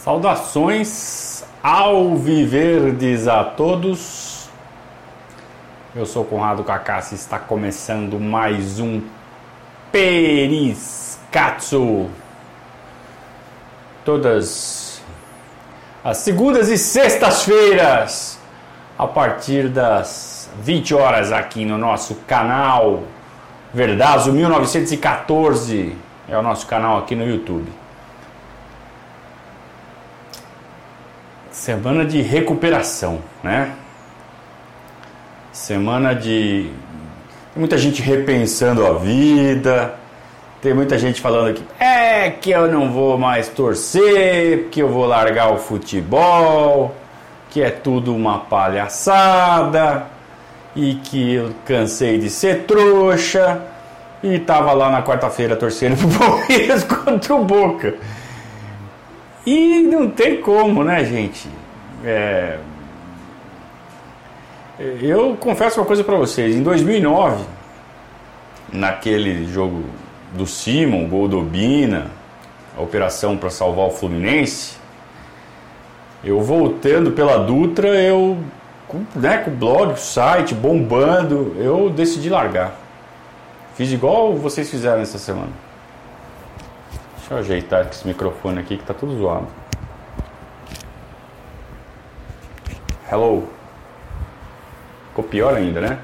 Saudações alviverdes a todos. Eu sou Conrado Cacassi e está começando mais um Periscatso. Todas as segundas e sextas-feiras, a partir das 20 horas aqui no nosso canal Verdazo 1914. É o nosso canal aqui no YouTube. Semana de recuperação, né? Semana de... Tem muita gente repensando a vida. Tem muita gente falando que eu não vou mais torcer, que eu vou largar o futebol, que é tudo uma palhaçada e que eu cansei de ser trouxa e tava lá na quarta-feira torcendo pro Palmeiras contra o Boca. E não tem como, né, gente? Eu confesso uma coisa pra vocês. Em 2009, naquele jogo do Simon, gol do Obina, a operação para salvar o Fluminense, eu voltando pela Dutra, com o blog, o site bombando, eu decidi largar. Fiz igual vocês fizeram essa semana. Deixa eu ajeitar esse microfone aqui que tá tudo zoado. Hello. Ficou pior ainda, né?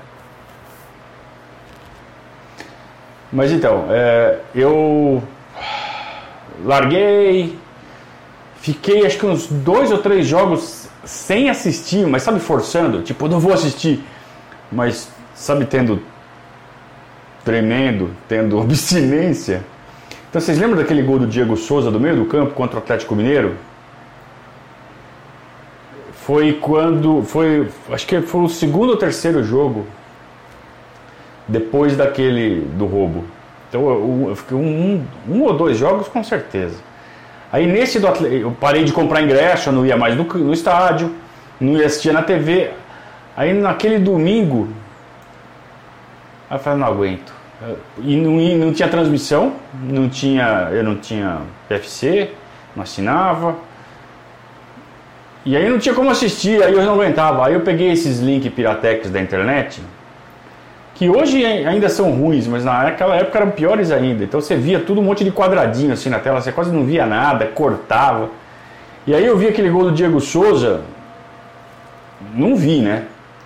Mas então, eu larguei, fiquei acho que uns 2 ou 3 jogos sem assistir, mas sabe, forçando, tipo, não vou assistir, mas sabe, tremendo, tendo abstinência. Então vocês lembram daquele gol do Diego Souza do meio do campo contra o Atlético Mineiro? Acho que foi o segundo ou terceiro jogo depois daquele do roubo. Então eu fiquei um ou 2 jogos com certeza. Aí nesse do Atlético, eu parei de comprar ingresso, eu não ia mais no estádio, não ia assistir na TV. Aí naquele domingo, eu falei, não aguento. E não tinha transmissão, eu não tinha PFC, não assinava. E aí não tinha como assistir, aí eu não aguentava. Aí eu peguei esses links piratex da internet, que hoje ainda são ruins, mas naquela época eram piores ainda. Então você via tudo um monte de quadradinho assim na tela, você quase não via nada, cortava. E aí eu vi aquele gol do Diego Souza, não vi, né?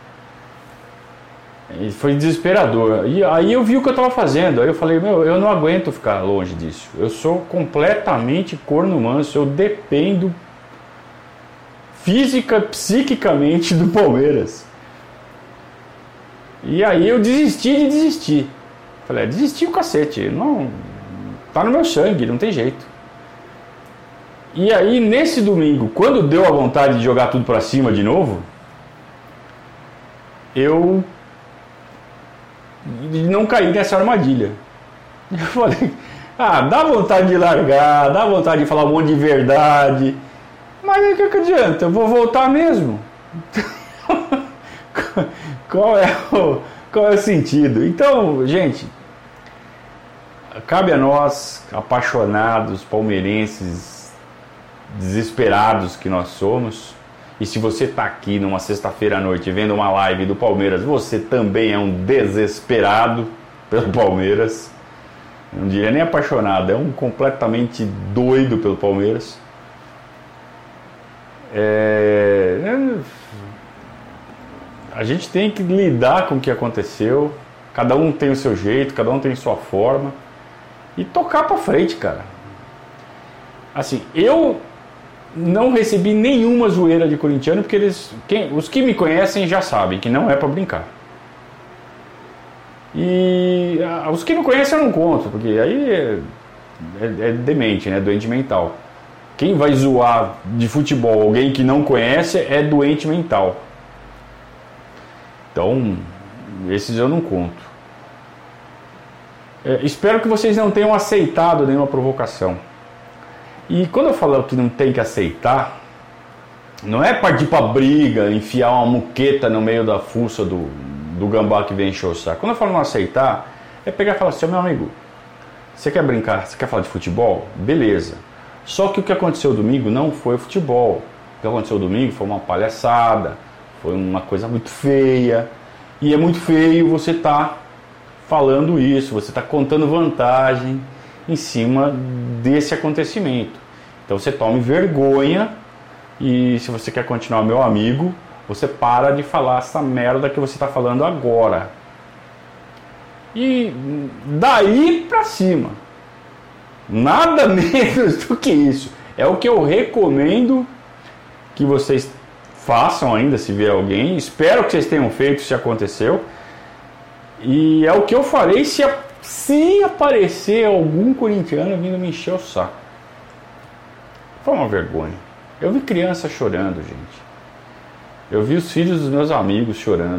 E foi desesperador. E aí eu vi o que eu estava fazendo. Aí eu falei, eu não aguento ficar longe disso. Eu sou completamente corno manso. Eu dependo psiquicamente do Palmeiras. E aí eu desisti de desistir. Falei, desisti o cacete. Não, tá no meu sangue, não tem jeito. E aí nesse domingo, quando deu a vontade de jogar tudo pra cima de novo, eu não caí nessa armadilha. Eu falei, dá vontade de largar, dá vontade de falar um monte de verdade, mas aí o que adianta? Eu vou voltar mesmo. Qual é o sentido? Então, gente, cabe a nós, apaixonados, palmeirenses, desesperados que nós somos. E se você está aqui numa sexta-feira à noite vendo uma live do Palmeiras, você também é um desesperado pelo Palmeiras. Eu não diria nem apaixonado, é um completamente doido pelo Palmeiras. A gente tem que lidar com o que aconteceu. Cada um tem o seu jeito, cada um tem sua forma. E tocar pra frente, cara. Assim, eu não recebi nenhuma zoeira de corintiano, porque os que me conhecem já sabem que não é pra brincar. E os que não conhecem eu não conto, porque aí é demente, né? Doente mental. Quem vai zoar de futebol alguém que não conhece é doente mental. Então, esses eu não conto. Espero que vocês não tenham aceitado nenhuma provocação. E quando eu falo que não tem que aceitar, não é partir pra briga, enfiar uma muqueta no meio da fuça do gambá que vem encher o saco. Quando eu falo não aceitar, é pegar e falar assim, meu amigo, você quer brincar, você quer falar de futebol? Beleza. Só que o que aconteceu domingo não foi futebol. O que aconteceu domingo foi uma palhaçada, foi uma coisa muito feia. E é muito feio você estar falando isso, você está contando vantagem em cima desse acontecimento. Então você tome vergonha e se você quer continuar meu amigo, você para de falar essa merda que você está falando agora. E daí pra cima, nada menos do que isso. É o que eu recomendo que vocês façam ainda, se vier alguém. Espero que vocês tenham feito, se aconteceu. E é o que eu farei se aparecer algum corintiano vindo me encher o saco. Foi uma vergonha. Eu vi criança chorando, gente. Eu vi os filhos dos meus amigos chorando.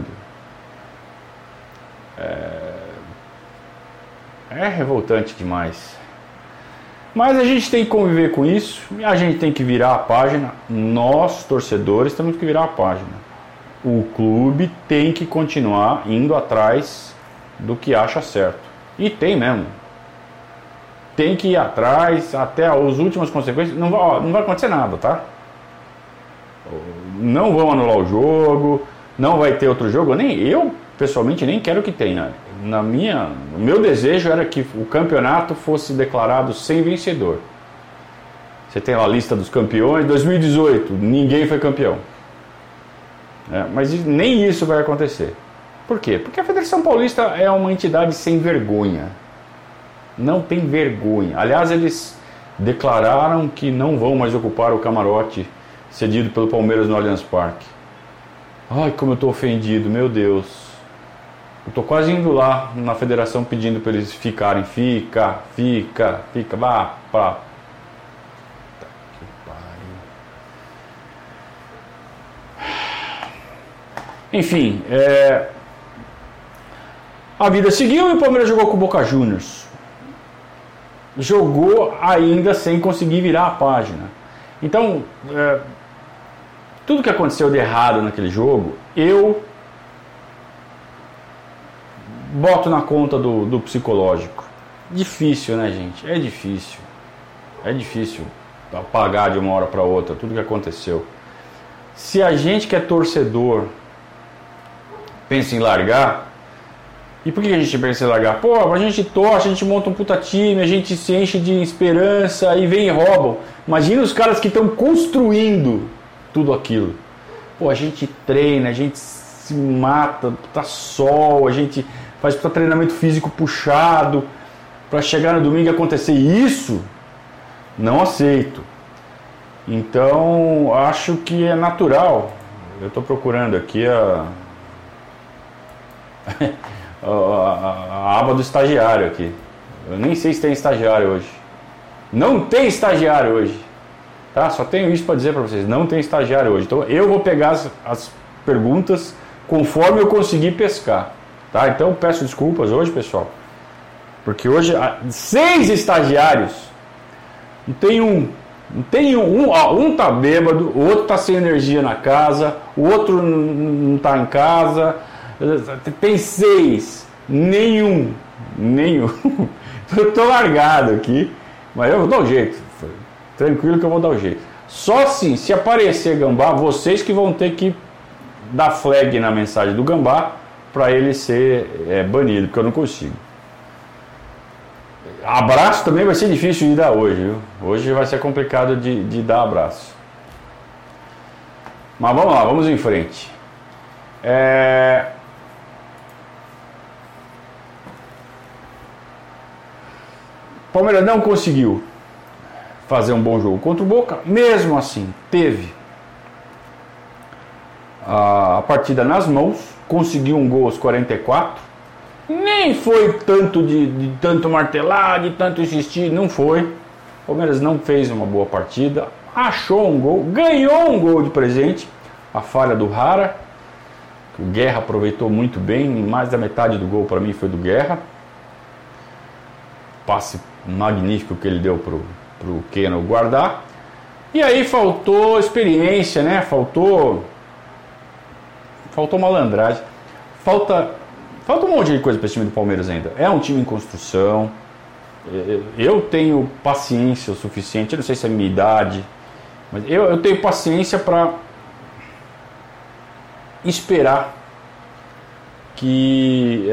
É revoltante demais. Mas a gente tem que conviver com isso. A gente tem que virar a página. Nós, torcedores, temos que virar a página. O clube tem que continuar indo atrás do que acha certo. E tem mesmo. Tem que ir atrás até as últimas consequências. Não vai acontecer nada, tá? Não vão anular o jogo. Não vai ter outro jogo. Eu pessoalmente nem quero que tenha. O meu desejo era que o campeonato fosse declarado sem vencedor. Você tem lá a lista dos campeões. 2018, ninguém foi campeão. Mas nem isso vai acontecer. Por quê? Porque a Federação Paulista é uma entidade sem vergonha. Não tem vergonha. Aliás, eles declararam que não vão mais ocupar o camarote cedido pelo Palmeiras no Allianz Parque. Ai, como eu estou ofendido, meu Deus. Eu estou quase indo lá na federação pedindo para eles ficarem. Fica. Vá, pá. Que pariu. Enfim, a vida seguiu e o Palmeiras jogou com o Boca Juniors. Jogou ainda sem conseguir virar a página. Então, tudo que aconteceu de errado naquele jogo, eu boto na conta do psicológico. Difícil, né, gente? É difícil. É difícil apagar de uma hora para outra tudo que aconteceu. Se a gente que é torcedor pensa em largar, e por que a gente pensa em largar? Pô, a gente torce, a gente monta um puta time, a gente se enche de esperança e vem e roubam. Imagina os caras que estão construindo tudo aquilo. Pô, a gente treina, a gente se mata, tá sol, a gente faz treinamento físico puxado para chegar no domingo e acontecer isso. Não aceito. Então, acho que é natural. Eu estou procurando aqui a aba do estagiário aqui. Eu nem sei se tem estagiário hoje. Não tem estagiário hoje. Tá? Só tenho isso para dizer para vocês. Não tem estagiário hoje. Então eu vou pegar as perguntas conforme eu conseguir pescar. Tá? Então peço desculpas hoje, pessoal. Porque hoje 6 estagiários. Não tem um. Um tá bêbado, o outro tá sem energia na casa, o outro não tá em casa. Tem 6, nenhum. Eu tô largado aqui, mas eu vou dar o jeito. Tranquilo que eu vou dar o jeito. Só assim, se aparecer Gambá, vocês que vão ter que dar flag na mensagem do Gambá para ele ser banido, porque eu não consigo. Abraço também vai ser difícil de dar hoje, viu? Hoje vai ser complicado de dar abraço. Mas vamos lá, vamos em frente. Palmeiras não conseguiu fazer um bom jogo contra o Boca. Mesmo assim, teve a partida nas mãos. Conseguiu um gol aos 44. Nem foi tanto de tanto martelar, de tanto insistir, não foi. O Palmeiras não fez uma boa partida, achou um gol, ganhou um gol de presente, a falha do Rara, que o Guerra aproveitou muito bem, mais da metade do gol para mim foi do Guerra. Passe magnífico que ele deu pro Keno guardar. E aí faltou experiência, né? Faltou malandragem. Falta um monte de coisa para esse time do Palmeiras ainda. É um time em construção. Eu tenho paciência o suficiente, eu não sei se é a minha idade, mas eu tenho paciência para esperar que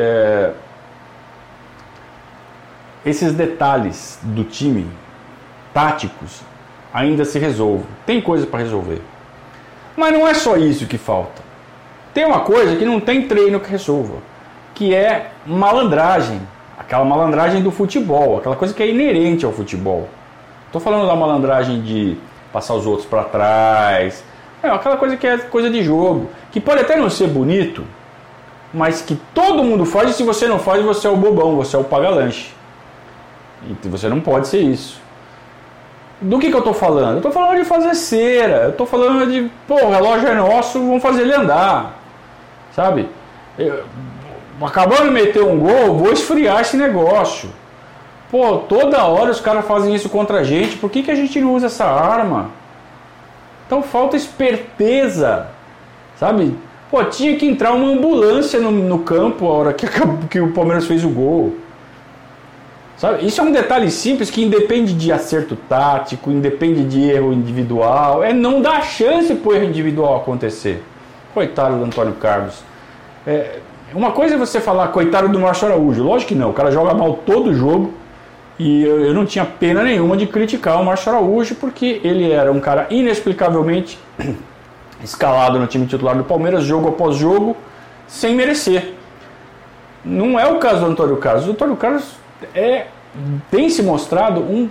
esses detalhes do time, táticos, ainda se resolvam. Tem coisa para resolver. Mas não é só isso que falta. Tem uma coisa que não tem treino que resolva, que é malandragem. Aquela malandragem do futebol, aquela coisa que é inerente ao futebol. Estou falando da malandragem de passar os outros para trás, aquela coisa que é coisa de jogo, que pode até não ser bonito, mas que todo mundo faz, e se você não faz, você é o bobão, você é o paga-lanche. E você não pode ser isso. Do que eu estou falando? Eu estou falando de fazer cera, eu estou falando de, o relógio é nosso, vamos fazer ele andar, sabe? Acabou de meter um gol, vou esfriar esse negócio. Toda hora os caras fazem isso contra a gente, por que a gente não usa essa arma? Então falta esperteza, sabe? Tinha que entrar uma ambulância no campo a hora que o Palmeiras fez o gol. Sabe? Isso é um detalhe simples que independe de acerto tático, independe de erro individual, não dá chance para o erro individual acontecer. Coitado do Antônio Carlos. Uma coisa é você falar, coitado do Márcio Araújo. Lógico que não, o cara joga mal todo o jogo. E eu não tinha pena nenhuma de criticar o Márcio Araújo, porque ele era um cara inexplicavelmente escalado no time titular do Palmeiras, jogo após jogo, sem merecer. Não é o caso do Antônio Carlos. O Antônio Carlos tem se mostrado um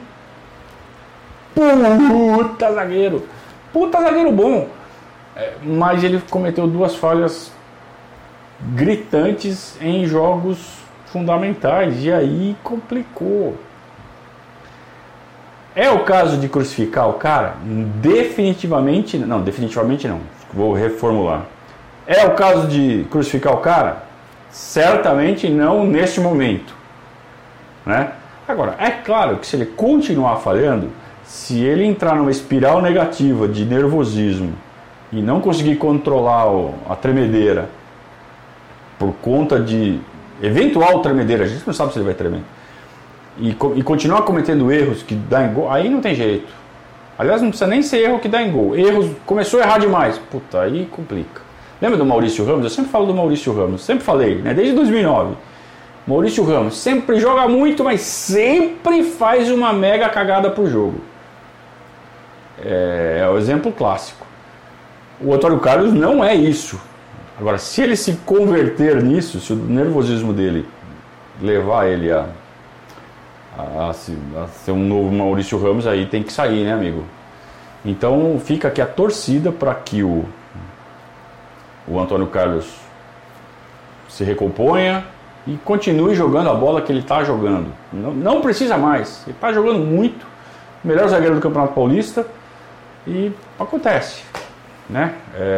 puta zagueiro bom. Mas ele cometeu 2 falhas gritantes em jogos fundamentais, e aí complicou. É o caso de crucificar o cara? Definitivamente não. Vou reformular. É o caso de crucificar o cara? Certamente não neste momento, né? Agora, é claro que se ele continuar falhando, se ele entrar numa espiral negativa de nervosismo e não conseguir controlar a tremedeira por conta de eventual tremedeira, a gente não sabe se ele vai tremer, e continuar cometendo erros que dá em gol, aí não tem jeito. Aliás, não precisa nem ser erro que dá em gol. Começou a errar demais, aí complica. Lembra do Maurício Ramos? Eu sempre falo do Maurício Ramos, sempre falei, né? Desde 2009. Maurício Ramos sempre joga muito, mas sempre faz uma mega cagada pro jogo. É o exemplo clássico. O Antônio Carlos não é isso. Agora, se ele se converter nisso, se o nervosismo dele levar ele a ser um novo Maurício Ramos, aí tem que sair, né, amigo? Então fica aqui a torcida para que o Antônio Carlos se recomponha e continue jogando a bola que ele está jogando. Não precisa mais, ele está jogando muito, melhor zagueiro do Campeonato Paulista, e acontece, né?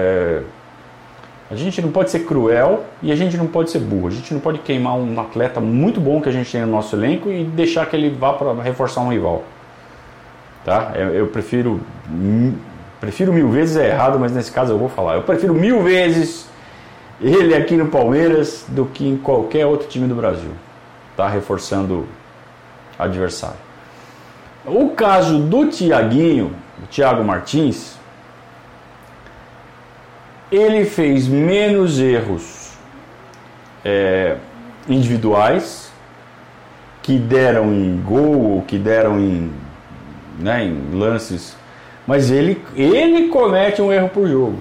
A gente não pode ser cruel e a gente não pode ser burro. A gente não pode queimar um atleta muito bom que a gente tem no nosso elenco e deixar que ele vá para reforçar um rival. Tá? Eu prefiro 1000 vezes, é errado, mas nesse caso eu vou falar. Eu prefiro 1000 vezes ele aqui no Palmeiras do que em qualquer outro time do Brasil. Tá? Reforçando adversário. O caso do Thiaguinho, o Thiago Martins, ele fez menos erros individuais que deram em gol, que deram em lances, mas ele comete um erro por jogo.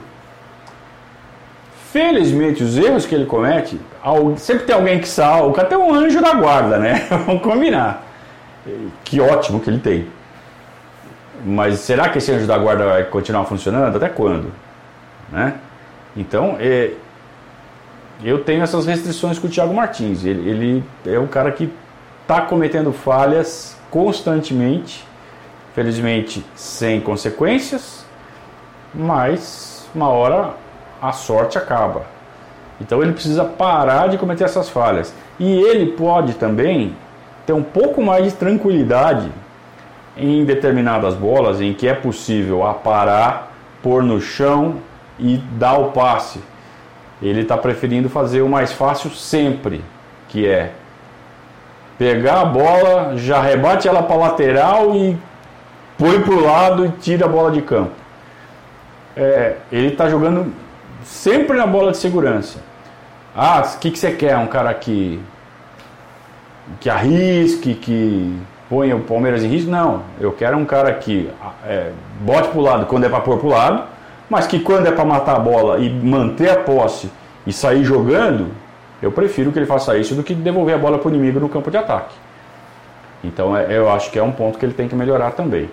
Felizmente, os erros que ele comete, sempre tem alguém que salva. O cara tem um anjo da guarda, né? Vamos combinar. Que ótimo que ele tem. Mas será que esse anjo da guarda vai continuar funcionando? Até quando? Né? Então, eu tenho essas restrições com o Thiago Martins. Ele é um cara que está cometendo falhas constantemente, felizmente sem consequências, mas uma hora a sorte acaba. Então ele precisa parar de cometer essas falhas. E ele pode também ter um pouco mais de tranquilidade em determinadas bolas em que é possível aparar, pôr no chão e dar o passe. Ele está preferindo fazer o mais fácil sempre, que é pegar a bola, já rebate ela para a lateral e põe para o lado e tira a bola de campo. Ele está jogando sempre na bola de segurança. O que você quer? Um cara que arrisque, que ponha o Palmeiras em risco? Não, eu quero um cara que bote para o lado quando é para pôr para o lado, mas que quando é para matar a bola e manter a posse e sair jogando, eu prefiro que ele faça isso do que devolver a bola para o inimigo no campo de ataque. Então eu acho que é um ponto que ele tem que melhorar também.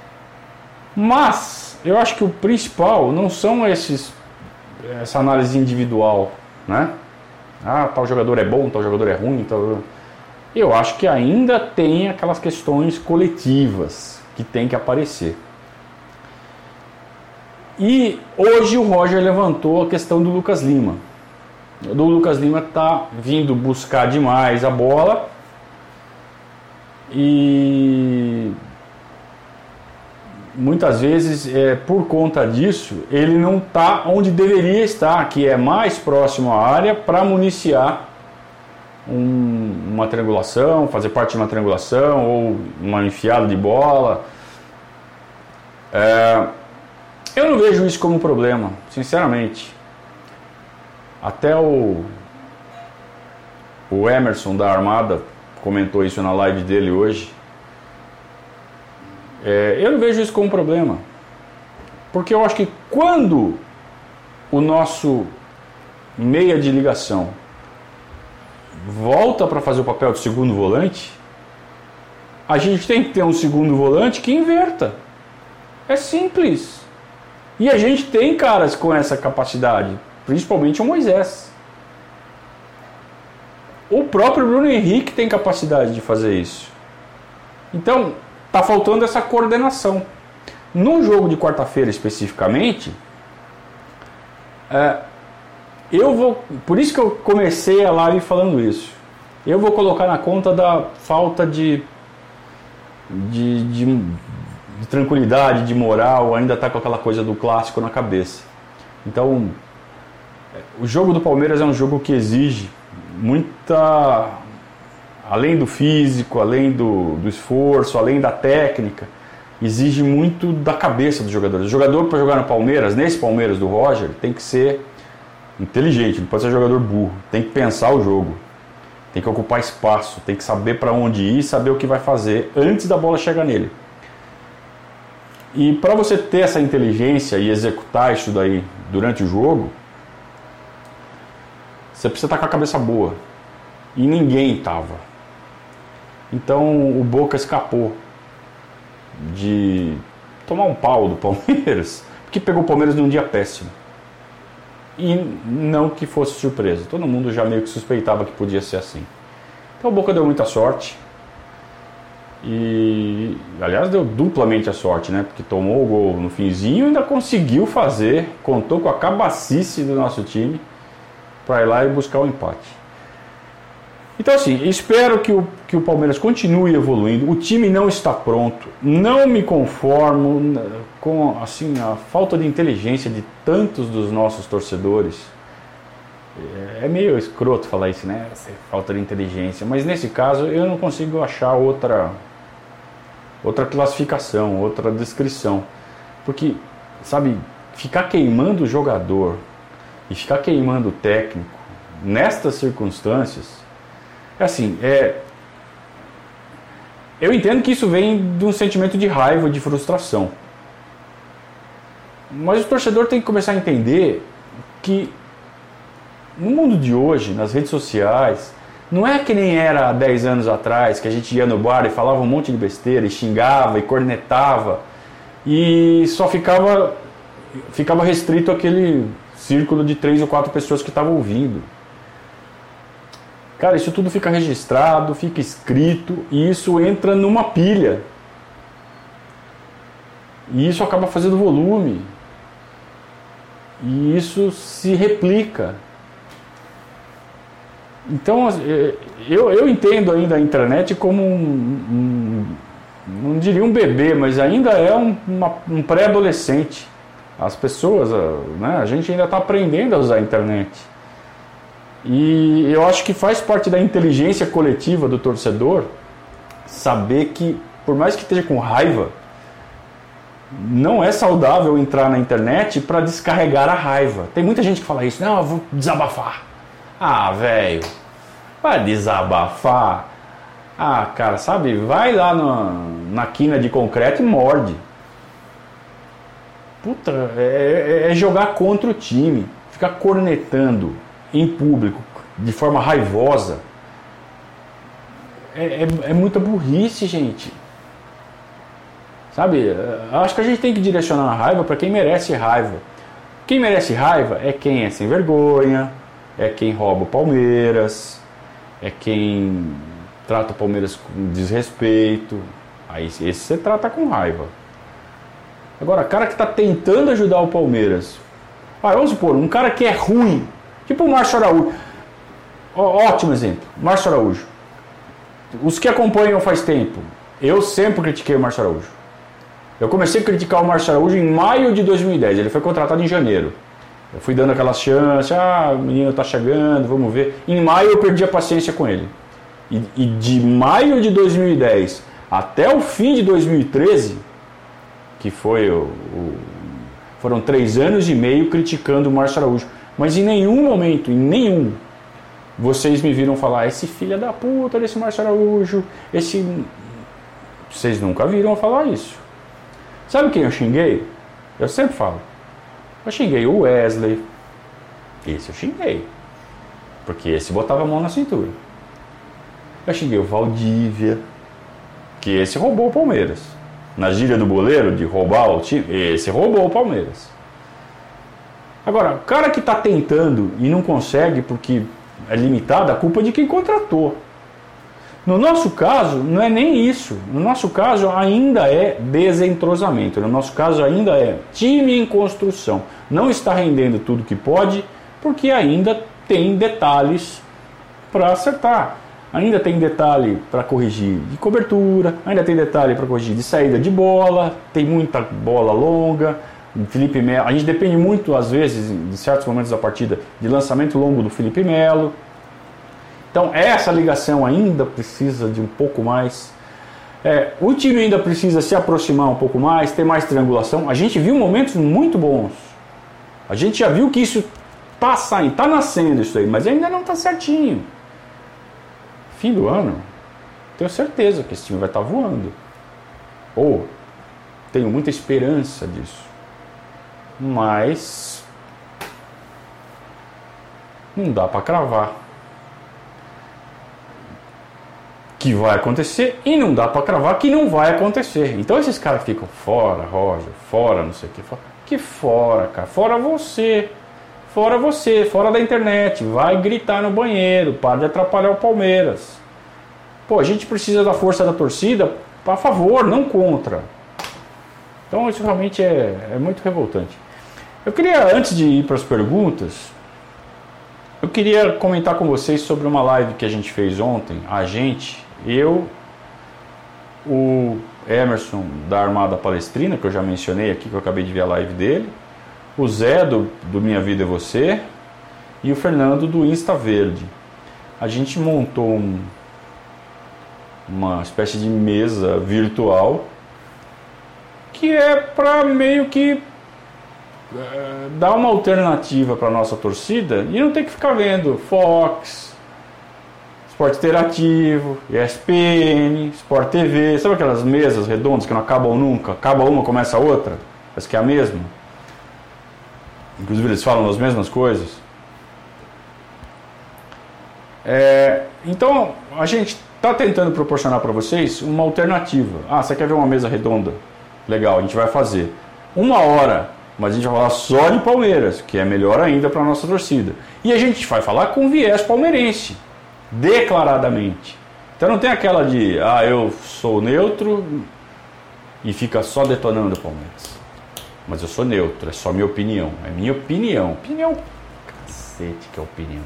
Mas eu acho que o principal não são essa análise individual, né? Tal jogador é bom, tal jogador é ruim, Eu acho que ainda tem aquelas questões coletivas que tem que aparecer. E hoje o Roger levantou a questão do Lucas Lima. O Lucas Lima está vindo buscar demais a bola e muitas vezes, por conta disso, ele não está onde deveria estar, que é mais próximo à área para municiar uma triangulação, fazer parte de uma triangulação ou uma enfiada de bola. Eu não vejo isso como um problema, sinceramente. Até o Emerson da Armada comentou isso na live dele hoje. Eu não vejo isso como um problema, porque eu acho que quando o nosso meia de ligação volta para fazer o papel de segundo volante, a gente tem que ter um segundo volante que inverta. É simples. E a gente tem caras com essa capacidade, principalmente o Moisés. O próprio Bruno Henrique tem capacidade de fazer isso. Então, está faltando essa coordenação. No jogo de quarta-feira especificamente, por isso que eu comecei a live falando isso. Eu vou colocar na conta da falta de tranquilidade, de moral, ainda está com aquela coisa do clássico na cabeça. Então, o jogo do Palmeiras é um jogo que exige muita, além do físico, além do esforço, além da técnica, exige muito da cabeça dos jogadores. O jogador, para jogar no Palmeiras, nesse Palmeiras do Roger, tem que ser inteligente, não pode ser jogador burro, tem que pensar o jogo, tem que ocupar espaço, tem que saber para onde ir, saber o que vai fazer antes da bola chegar nele. E para você ter essa inteligência e executar isso daí durante o jogo, você precisa estar com a cabeça boa. E ninguém estava. Então o Boca escapou de tomar um pau do Palmeiras, porque pegou o Palmeiras num dia péssimo. E não que fosse surpresa. Todo mundo já meio que suspeitava que podia ser assim. Então o Boca deu muita sorte. E, aliás, deu duplamente a sorte, né? Porque tomou o gol no finzinho e ainda conseguiu fazer, contou com a cabacice do nosso time para ir lá e buscar o empate. Então, assim, espero que o Palmeiras continue evoluindo. O time não está pronto. Não me conformo com, assim, a falta de inteligência de tantos dos nossos torcedores. É meio escroto falar isso, né? Falta de inteligência. Mas nesse caso eu não consigo achar outra classificação, outra descrição. Porque, sabe, ficar queimando o jogador e ficar queimando o técnico nestas circunstâncias, eu entendo que isso vem de um sentimento de raiva, de frustração. Mas o torcedor tem que começar a entender que no mundo de hoje, nas redes sociais, não é que nem era há 10 anos atrás, que a gente ia no bar e falava um monte de besteira, e xingava, e cornetava, e só ficava restrito àquele círculo de 3 ou 4 pessoas que estavam ouvindo. Cara, isso tudo fica registrado, fica escrito, e isso entra numa pilha. E isso acaba fazendo volume. E isso se replica. Então, eu entendo ainda a internet como não diria um bebê, mas ainda é um pré-adolescente. As pessoas, né, a gente ainda está aprendendo a usar a internet. E eu acho que faz parte da inteligência coletiva do torcedor saber que, por mais que esteja com raiva, não é saudável entrar na internet para descarregar a raiva. Tem muita gente que fala isso, não, eu vou desabafar. Ah, velho, vai desabafar. Ah, cara, sabe, vai lá na quina de concreto e morde. Puta, é jogar contra o time, ficar cornetando em público de forma raivosa. É muita burrice, gente. Sabe, acho que a gente tem que direcionar a raiva para quem merece raiva. Quem merece raiva é quem é sem vergonha, é quem rouba o Palmeiras, é quem trata o Palmeiras com desrespeito. Aí esse você trata com raiva. Agora, cara que está tentando ajudar o Palmeiras. Vamos supor, um cara que é ruim, tipo o Márcio Araújo. Ótimo exemplo, Márcio Araújo. Os que acompanham faz tempo, eu sempre critiquei o Márcio Araújo. Eu comecei a criticar o Márcio Araújo em maio de 2010, ele foi contratado em janeiro. Eu fui dando aquelas chances, o menino tá chegando, vamos ver. Em maio eu perdi a paciência com ele. E de maio de 2010 até o fim de 2013, que foram 3 anos e meio criticando o Márcio Araújo. Mas em nenhum momento, vocês me viram falar, esse filho da puta desse Márcio Araújo, Vocês nunca viram eu falar isso. Sabe quem eu xinguei? Eu sempre falo. Eu xinguei o Wesley. Esse eu xinguei. Porque esse botava a mão na cintura. Eu xinguei o Valdívia. Que esse roubou o Palmeiras. Na gíria do boleiro, de roubar o time, esse roubou o Palmeiras. Agora, o cara que está tentando e não consegue porque é limitado, a culpa é de quem contratou. No nosso caso, não é nem isso. No nosso caso, ainda é desentrosamento. No nosso caso, ainda é time em construção. Não está rendendo tudo que pode, porque ainda tem detalhes para acertar. Ainda tem detalhe para corrigir de cobertura, ainda tem detalhe para corrigir de saída de bola, tem muita bola longa. O Felipe Melo, a gente depende muito, às vezes, em certos momentos da partida, de lançamento longo do Felipe Melo. Então essa ligação ainda precisa de um pouco mais. O time ainda precisa se aproximar um pouco mais, ter mais triangulação. A gente viu momentos muito bons. A gente já viu que isso está saindo, está nascendo isso aí, mas ainda não está certinho. Fim do ano, tenho certeza que esse time vai estar voando. Ou tenho muita esperança disso. Mas não dá para cravar que vai acontecer e não dá para cravar que não vai acontecer. Então esses caras ficam fora, Roger, fora, não sei o que, fora, cara, fora você, fora da internet, vai gritar no banheiro, para de atrapalhar o Palmeiras. Pô, a gente precisa da força da torcida a favor, não contra. Então isso realmente é muito revoltante. Eu queria, antes de ir para as perguntas, eu queria comentar com vocês sobre uma live que a gente fez ontem, eu, o Emerson da Armada Palestrina, que eu já mencionei aqui, que eu acabei de ver a live dele, o Zé do Minha Vida é Você e o Fernando do Insta Verde. A gente montou uma espécie de mesa virtual que é para meio que dar uma alternativa para a nossa torcida e não ter que ficar vendo Fox, Esporte Interativo, ESPN, Sport TV, sabe aquelas mesas redondas que não acabam nunca? Acaba uma, começa a outra, parece que é a mesma. Inclusive eles falam as mesmas coisas. Então a gente está tentando proporcionar para vocês uma alternativa. Você quer ver uma mesa redonda? Legal, a gente vai fazer 1 hora, mas a gente vai falar só de Palmeiras, que é melhor ainda para a nossa torcida. E a gente vai falar com viés palmeirense, declaradamente. Então não tem aquela de, eu sou neutro e fica só detonando o Palmeiras. Mas eu sou neutro, é só minha opinião. É minha opinião. Opinião, cacete que é opinião.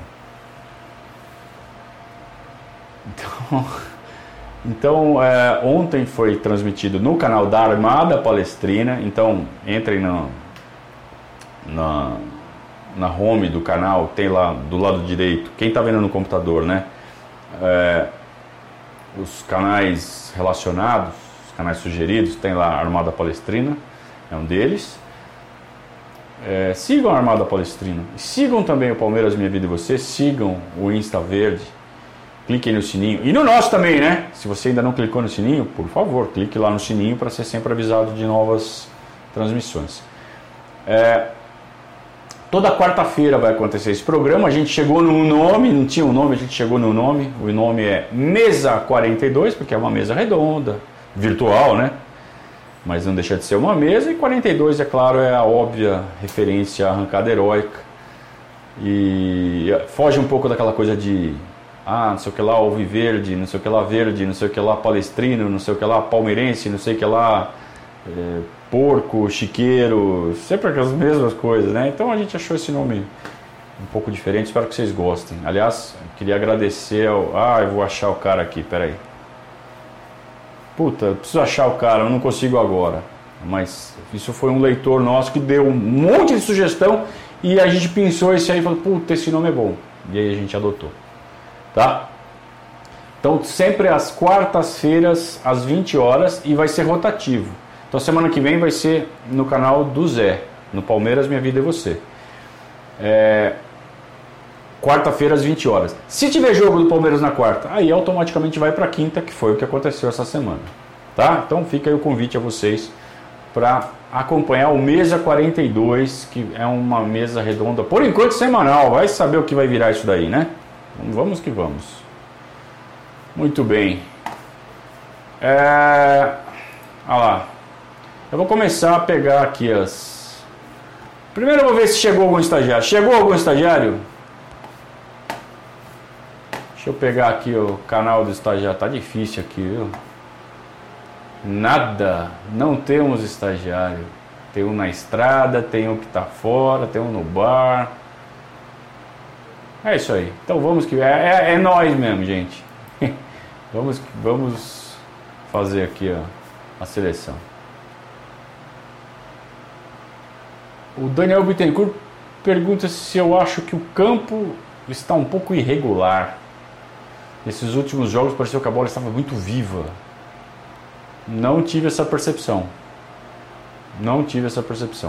Então ontem foi transmitido no canal da Armada Palestrina. Então entrem na home do canal, tem lá do lado direito, quem está vendo no computador, né? Os canais relacionados, os canais sugeridos, tem lá a Armada Palestrina, é um deles. Sigam a Armada Palestrina, sigam também o Palmeiras Minha Vida e Você, sigam o Insta Verde, cliquem no sininho, e no nosso também, né? Se você ainda não clicou no sininho, por favor, clique lá no sininho para ser sempre avisado de novas transmissões. Toda quarta-feira vai acontecer esse programa. A gente chegou no nome, não tinha um nome, a gente chegou no nome. O nome é Mesa 42, porque é uma mesa redonda, virtual, né? Mas não deixa de ser uma mesa. E 42, é claro, é a óbvia referência à arrancada heróica. E foge um pouco daquela coisa de não sei o que lá alviverde, não sei o que lá verde, não sei o que lá palestrino, não sei o que lá palmeirense, não sei o que lá porco, chiqueiro, sempre aquelas mesmas coisas, né? Então a gente achou esse nome um pouco diferente, espero que vocês gostem. Aliás, eu queria agradecer eu vou achar o cara aqui, peraí. Puta, eu preciso achar o cara, eu não consigo agora. Mas isso foi um leitor nosso que deu um monte de sugestão e a gente pensou esse aí e falou, puta, esse nome é bom. E aí a gente adotou, tá? Então sempre às quartas-feiras, às 20 horas, e vai ser rotativo. Então semana que vem vai ser no canal do Zé, no Palmeiras Minha Vida e Você. Quarta-feira às 20 horas. Se tiver jogo do Palmeiras na quarta, aí automaticamente vai para quinta, que foi o que aconteceu essa semana. Tá? Então fica aí o convite a vocês para acompanhar o Mesa 42, que é uma mesa redonda, por enquanto semanal. Vai saber o que vai virar isso daí, né? Vamos que vamos. Muito bem. Olha lá. Eu vou começar a pegar aqui as... Primeiro eu vou ver se chegou algum estagiário. Chegou algum estagiário? Deixa eu pegar aqui o canal do estagiário. Tá difícil aqui, viu? Nada. Não temos estagiário. Tem um na estrada, tem um que tá fora, tem um no bar. É isso aí. Então vamos que... É nós mesmo, gente. Vamos fazer aqui a seleção. O Daniel Bittencourt pergunta se eu acho que o campo está um pouco irregular. Nesses últimos jogos pareceu que a bola estava muito viva. Não tive essa percepção. Não tive essa percepção.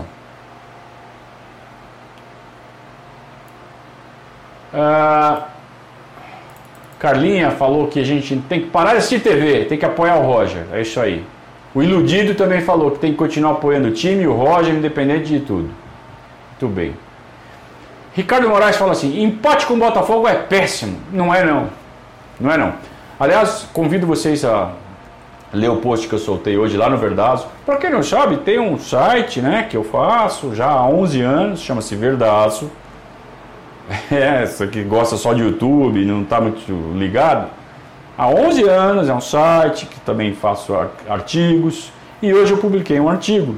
Carlinha falou que a gente tem que parar de assistir TV, tem que apoiar o Roger. É isso aí. O Iludido também falou que tem que continuar apoiando o time e o Roger, independente de tudo. Muito bem. Ricardo Moraes fala assim, empate com o Botafogo é péssimo. Não é não. Não é não. Aliás, convido vocês a ler o post que eu soltei hoje lá no Verdazo. Para quem não sabe, tem um site, né, que eu faço já há 11 anos, chama-se Verdazo. Essa que gosta só de YouTube, não está muito ligado. Há 11 anos, é um site que também faço artigos. E hoje eu publiquei um artigo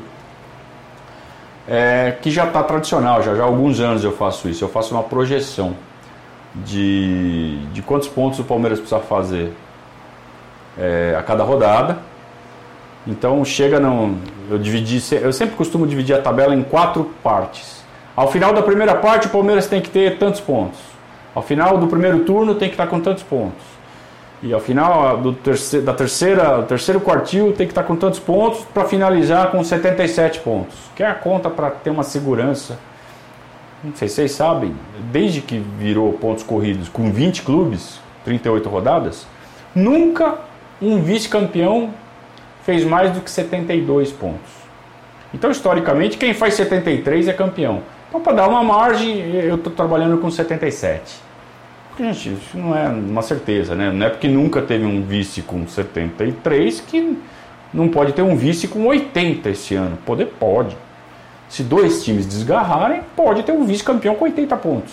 que já está tradicional, já há alguns anos eu faço isso. Eu faço uma projeção de quantos pontos o Palmeiras precisa fazer a cada rodada. Então chega eu sempre costumo dividir a tabela em 4 partes. Ao final da primeira parte o Palmeiras tem que ter tantos pontos. Ao final do primeiro turno tem que estar com tantos pontos. E ao final do terceiro quartil tem que estar com tantos pontos para finalizar com 77 pontos. Que é a conta para ter uma segurança. Não sei se vocês sabem, desde que virou pontos corridos com 20 clubes, 38 rodadas, nunca um vice-campeão fez mais do que 72 pontos. Então, historicamente, quem faz 73 é campeão. Então, para dar uma margem, eu estou trabalhando com 77. Gente, isso não é uma certeza, né? Não é porque nunca teve um vice com 73 que não pode ter um vice com 80 esse ano. Pode. Se 2 times desgarrarem, pode ter um vice-campeão com 80 pontos.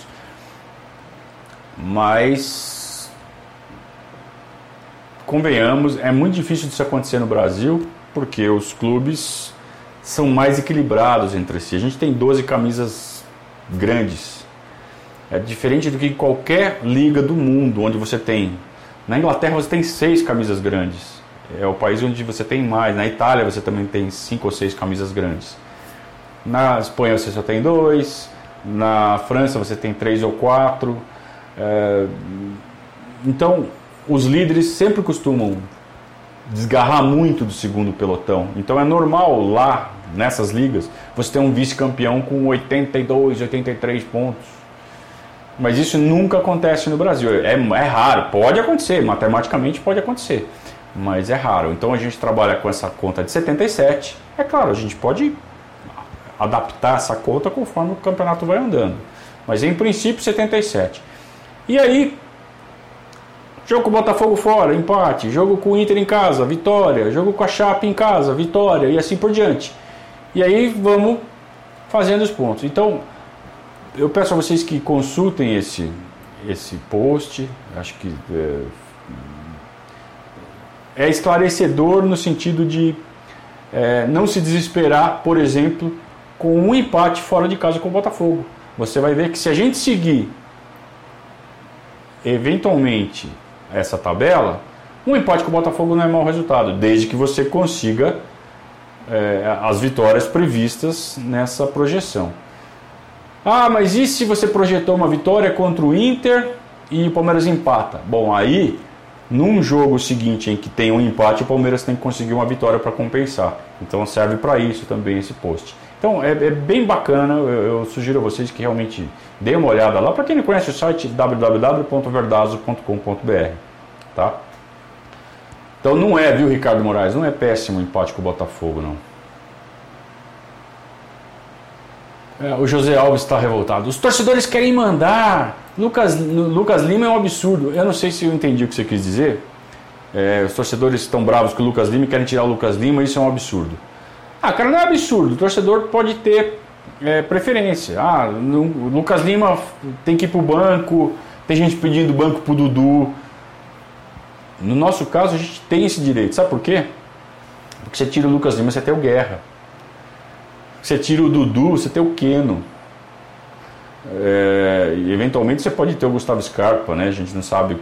Mas, convenhamos, é muito difícil disso acontecer no Brasil, porque os clubes são mais equilibrados entre si. A gente tem 12 camisas grandes. É diferente do que qualquer liga do mundo, onde você tem... Na Inglaterra você tem 6 camisas grandes. É o país onde você tem mais. Na Itália você também tem 5 ou 6 camisas grandes. Na Espanha você só tem 2. Na França você tem 3 ou 4. Então, os líderes sempre costumam desgarrar muito do segundo pelotão. Então é normal lá, nessas ligas, você ter um vice-campeão com 82, 83 pontos. Mas isso nunca acontece no Brasil. É raro, pode acontecer, matematicamente pode acontecer, mas é raro. Então a gente trabalha com essa conta de 77. É claro, a gente pode adaptar essa conta conforme o campeonato vai andando. Mas em princípio 77. E aí, jogo com o Botafogo fora, empate. Jogo com o Inter em casa, vitória. Jogo com a Chape em casa, vitória. E assim por diante. E aí vamos fazendo os pontos. Então, eu peço a vocês que consultem esse post. Acho que é esclarecedor no sentido de não se desesperar, por exemplo, com um empate fora de casa com o Botafogo. Você vai ver que se a gente seguir eventualmente essa tabela, um empate com o Botafogo não é mau resultado, desde que você consiga as vitórias previstas nessa projeção. Ah, mas e se você projetou uma vitória contra o Inter e o Palmeiras empata? Bom, aí, num jogo seguinte em que tem um empate, o Palmeiras tem que conseguir uma vitória para compensar. Então serve para isso também esse post. Então é bem bacana, eu sugiro a vocês que realmente deem uma olhada lá. Para quem não conhece o site, www.verdazo.com.br, tá? Então não é, viu, Ricardo Moraes, não é péssimo o empate com o Botafogo, não. O José Alves está revoltado. Os torcedores querem mandar. Lucas Lima é um absurdo. Eu não sei se eu entendi o que você quis dizer. Os torcedores estão bravos com o Lucas Lima e querem tirar o Lucas Lima. Isso é um absurdo. Cara, não é absurdo. O torcedor pode ter preferência. O Lucas Lima tem que ir para o banco. Tem gente pedindo banco para o Dudu. No nosso caso, a gente tem esse direito. Sabe por quê? Porque você tira o Lucas Lima, você tem o Guerra. Você tira o Dudu, você tem o Keno. Eventualmente você pode ter o Gustavo Scarpa, né? A gente não sabe.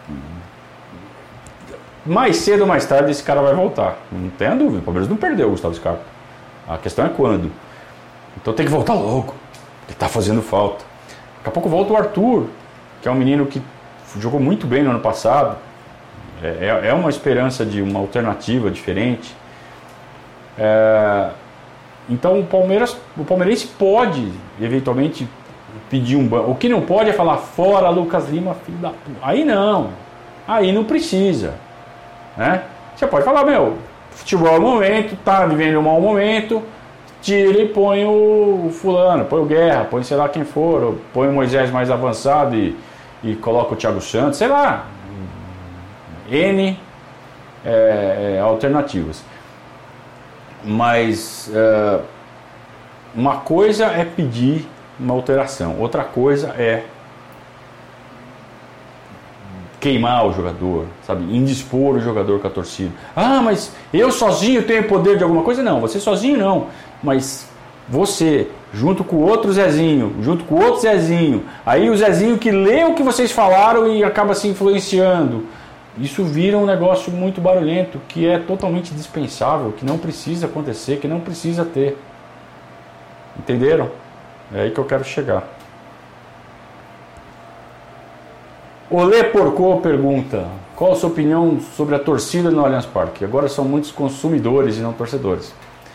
Mais cedo ou mais tarde esse cara vai voltar. Não tenha dúvida. O Palmeiras não perdeu o Gustavo Scarpa. A questão é quando. Então tem que voltar logo. Ele está fazendo falta. Daqui a pouco volta o Arthur, que é um menino que jogou muito bem no ano passado. É uma esperança de uma alternativa diferente. Então o palmeirense pode eventualmente pedir um banco. O que não pode é falar fora Lucas Lima, filho da puta. Aí não precisa, né? Você pode falar, futebol é o momento, tá vivendo um mau momento, tira e põe o fulano, põe o Guerra, põe sei lá quem for, ou põe o Moisés mais avançado e coloca o Thiago Santos, sei lá, alternativas. Mas uma coisa é pedir uma alteração, outra coisa é queimar o jogador, sabe? Indispor o jogador com a torcida. Mas eu sozinho tenho poder de alguma coisa? Não, você sozinho não, mas você, junto com o outro Zezinho, aí o Zezinho que lê o que vocês falaram e acaba se influenciando. Isso vira um negócio muito barulhento, que é totalmente dispensável, que não precisa acontecer, que não precisa ter. Entenderam? É aí que eu quero chegar. Olê Porcô pergunta: qual a sua opinião sobre a torcida no Allianz Parque? Agora são muitos consumidores e não torcedores.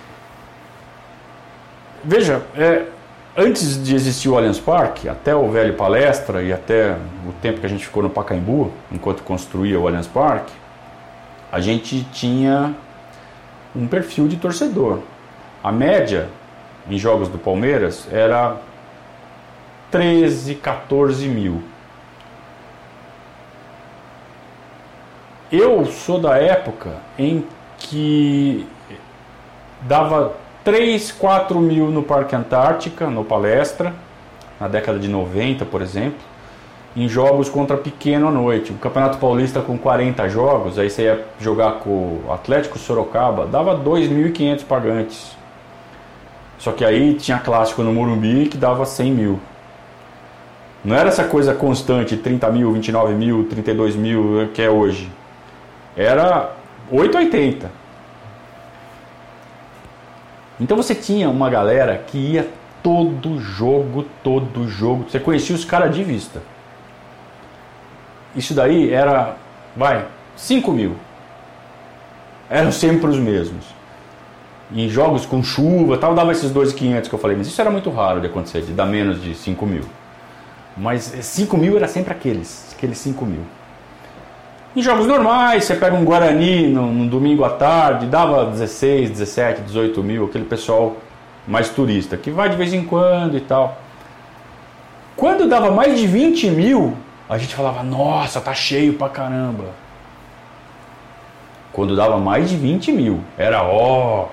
Veja, antes de existir o Allianz Parque, até o velho Palestra e até o tempo que a gente ficou no Pacaembu, enquanto construía o Allianz Parque, a gente tinha um perfil de torcedor. A média em jogos do Palmeiras era 13, 14 mil. Eu sou da época em que dava 3, 4 mil no Parque Antártica, no Palestra, na década de 90, por exemplo, em jogos contra pequeno à noite. O Campeonato Paulista com 40 jogos, aí você ia jogar com o Atlético Sorocaba, dava 2.500 pagantes. Só que aí tinha clássico no Morumbi que dava 100 mil. Não era essa coisa constante, 30 mil, 29 mil, 32 mil, que é hoje. Era 8,80. Então você tinha uma galera que ia todo jogo. Você conhecia os caras de vista. Isso daí era, 5 mil. Eram sempre os mesmos. Em jogos com chuva tal, dava esses 2.500 que eu falei, mas isso era muito raro de acontecer, de dar menos de 5 mil. Mas 5 mil era sempre aqueles 5 mil. Em jogos normais, você pega um Guarani num domingo à tarde, dava 16, 17, 18 mil, aquele pessoal mais turista, que vai de vez em quando e tal. Quando dava mais de 20 mil, a gente falava, nossa, tá cheio pra caramba. Quando dava mais de 20 mil, era ó.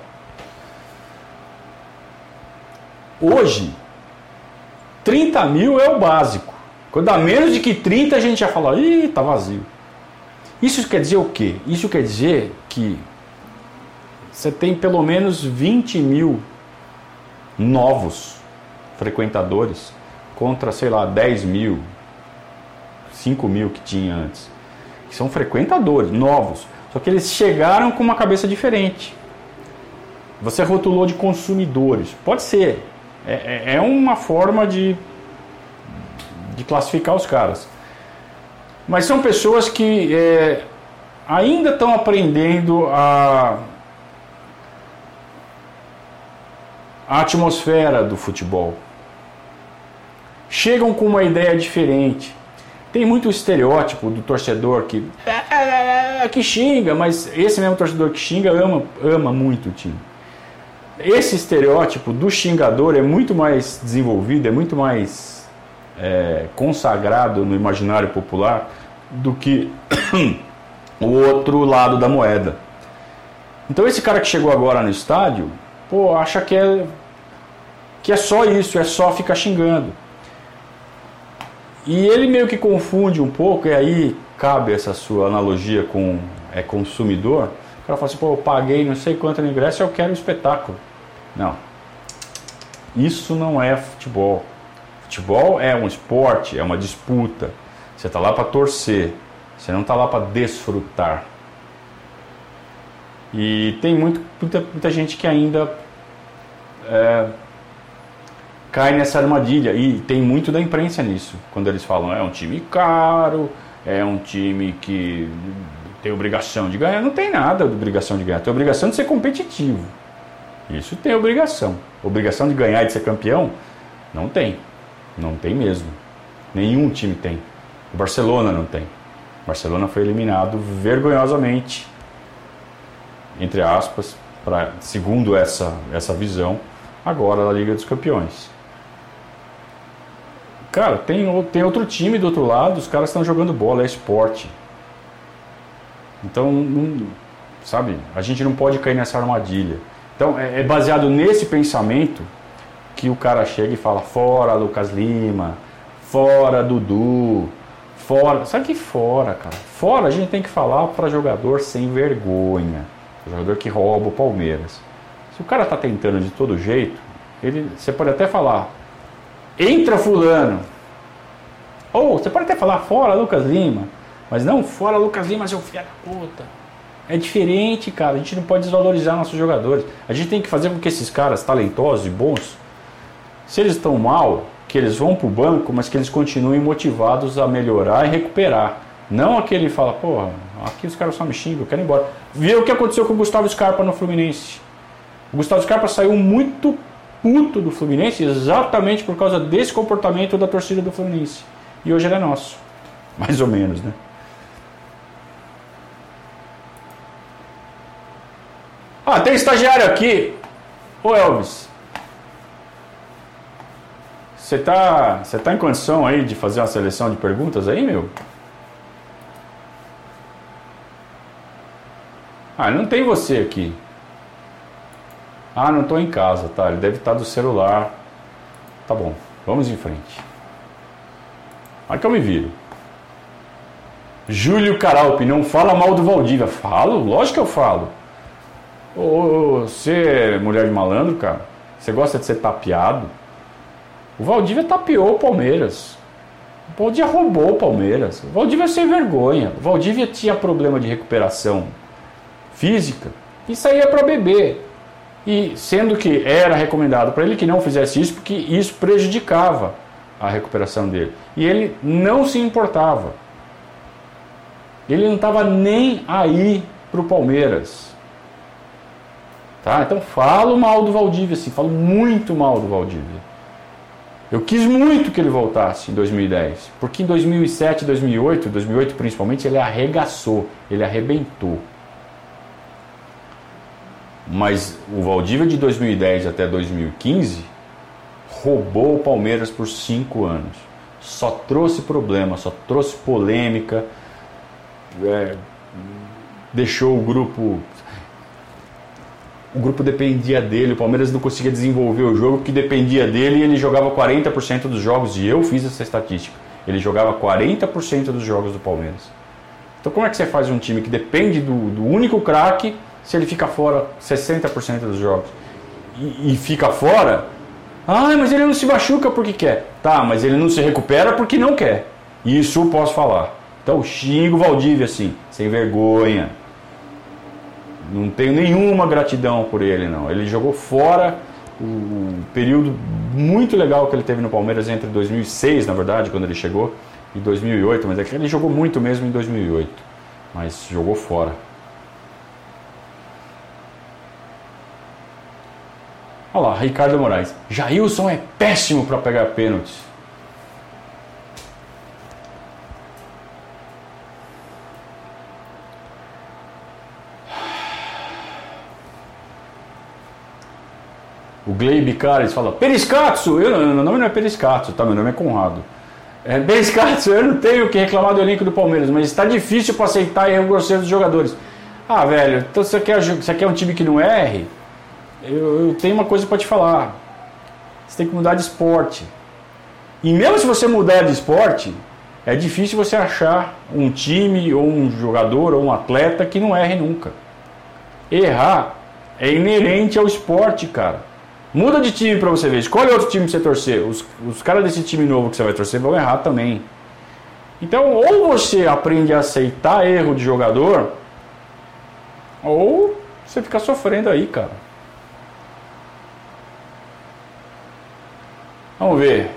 Hoje, 30 mil é o básico. Quando dá menos de que 30, a gente já fala, ih, tá vazio. Isso quer dizer o quê? Isso quer dizer que você tem pelo menos 20 mil novos frequentadores contra, sei lá, 10 mil, 5 mil que tinha antes. Que são frequentadores novos. Só que eles chegaram com uma cabeça diferente. Você rotulou de consumidores. Pode ser. É uma forma de classificar os caras. Mas são pessoas que ainda estão aprendendo a atmosfera do futebol. Chegam com uma ideia diferente. Tem muito estereótipo do torcedor que xinga, mas esse mesmo torcedor que xinga ama muito o time. Esse estereótipo do xingador é muito mais desenvolvido, é muito mais consagrado no imaginário popular do que o outro lado da moeda. Então esse cara que chegou agora no estádio, acha que é só isso, é só ficar xingando. E ele meio que confunde um pouco, e aí cabe essa sua analogia com consumidor. O cara fala assim, eu paguei não sei quanto no ingresso, eu quero um espetáculo. Não. Isso não é futebol. Futebol é um esporte, é uma disputa. Você está lá para torcer, você não está lá para desfrutar. E tem muita gente que ainda cai nessa armadilha, e tem muito da imprensa nisso, quando eles falam, é um time caro, é um time que tem obrigação de ganhar. Não tem nada de obrigação de ganhar, tem obrigação de ser competitivo. Isso tem obrigação. Obrigação de ganhar e de ser campeão? Não tem mesmo. Nenhum time tem. O Barcelona não tem. O Barcelona foi eliminado vergonhosamente, entre aspas, segundo essa visão, agora da Liga dos Campeões. Cara, tem outro time do outro lado, os caras estão jogando bola, é esporte. Então, sabe, a gente não pode cair nessa armadilha. Então, é baseado nesse pensamento que o cara chega e fala, fora Lucas Lima, fora Dudu, fora... Sabe que fora, cara? Fora a gente tem que falar para jogador sem vergonha, jogador que rouba o Palmeiras. Se o cara tá tentando de todo jeito, você pode até falar, entra fulano. Ou você pode até falar, fora Lucas Lima. Mas não, fora Lucas Lima, seu filho da puta. É diferente, cara. A gente não pode desvalorizar nossos jogadores. A gente tem que fazer com que esses caras talentosos e bons, se eles estão mal, que eles vão pro banco, mas que eles continuem motivados a melhorar e recuperar. Não aquele que fala, aqui os caras só me xingam, eu quero ir embora. Vê o que aconteceu com o Gustavo Scarpa no Fluminense. O Gustavo Scarpa saiu muito puto do Fluminense exatamente por causa desse comportamento da torcida do Fluminense. E hoje ele é nosso. Mais ou menos, né? Tem estagiário aqui. Ô Elvis, você tá em condição aí de fazer uma seleção de perguntas aí, meu? Não tem você aqui. Não tô em casa, tá? Ele deve estar do celular. Tá bom, vamos em frente. Olha que eu me viro. Júlio Caralpi, não fala mal do Valdívia. Falo? Lógico que eu falo. Você é mulher de malandro, cara? Você gosta de ser tapeado? O Valdívia tapeou o Palmeiras. O Valdívia roubou o Palmeiras. O Valdívia é sem vergonha. O Valdívia tinha problema de recuperação física e saía para beber. E sendo que era recomendado para ele que não fizesse isso, porque isso prejudicava a recuperação dele. E ele não se importava. Ele não estava nem aí para o Palmeiras. Tá? Então falo mal do Valdívia, assim, falo muito mal do Valdívia. Eu quis muito que ele voltasse em 2010, porque em 2007, 2008 principalmente, ele arregaçou, ele arrebentou. Mas o Valdívia de 2010 até 2015 roubou o Palmeiras por 5 anos. Só trouxe problema, só trouxe polêmica, deixou o grupo dependia dele, o Palmeiras não conseguia desenvolver o jogo porque dependia dele e ele jogava 40% dos jogos, e eu fiz essa estatística, ele jogava 40% dos jogos do Palmeiras. Então como é que você faz um time que depende do único craque se ele fica fora 60% dos jogos? E fica fora, mas ele não se machuca porque quer. Tá, mas ele não se recupera porque não quer. Isso eu posso falar. Então xingo o Valdívia assim, sem vergonha. Não tenho nenhuma gratidão por ele, não. Ele jogou fora o período muito legal que ele teve no Palmeiras entre 2006, na verdade, quando ele chegou, e 2008. Mas é que ele jogou muito mesmo em 2008. Mas jogou fora. Olha lá, Ricardo Moraes. Jailson é péssimo para pegar pênaltis. O Gleibe Cares fala, Periscatso! Meu nome não é Periscatso, tá? Meu nome é Conrado. Periscatso, eu não tenho o que reclamar do elenco do Palmeiras, mas está difícil para aceitar erro grosseiro dos jogadores. Velho, então você quer um time que não erre? Eu tenho uma coisa para te falar. Você tem que mudar de esporte. E mesmo se você mudar de esporte, é difícil você achar um time, ou um jogador, ou um atleta que não erre nunca. Errar é inerente ao esporte, cara. Muda de time para você ver. Escolhe outro time para você torcer. Os caras desse time novo que você vai torcer vão errar também. Então, ou você aprende a aceitar erro de jogador, ou você fica sofrendo aí, cara. Vamos ver.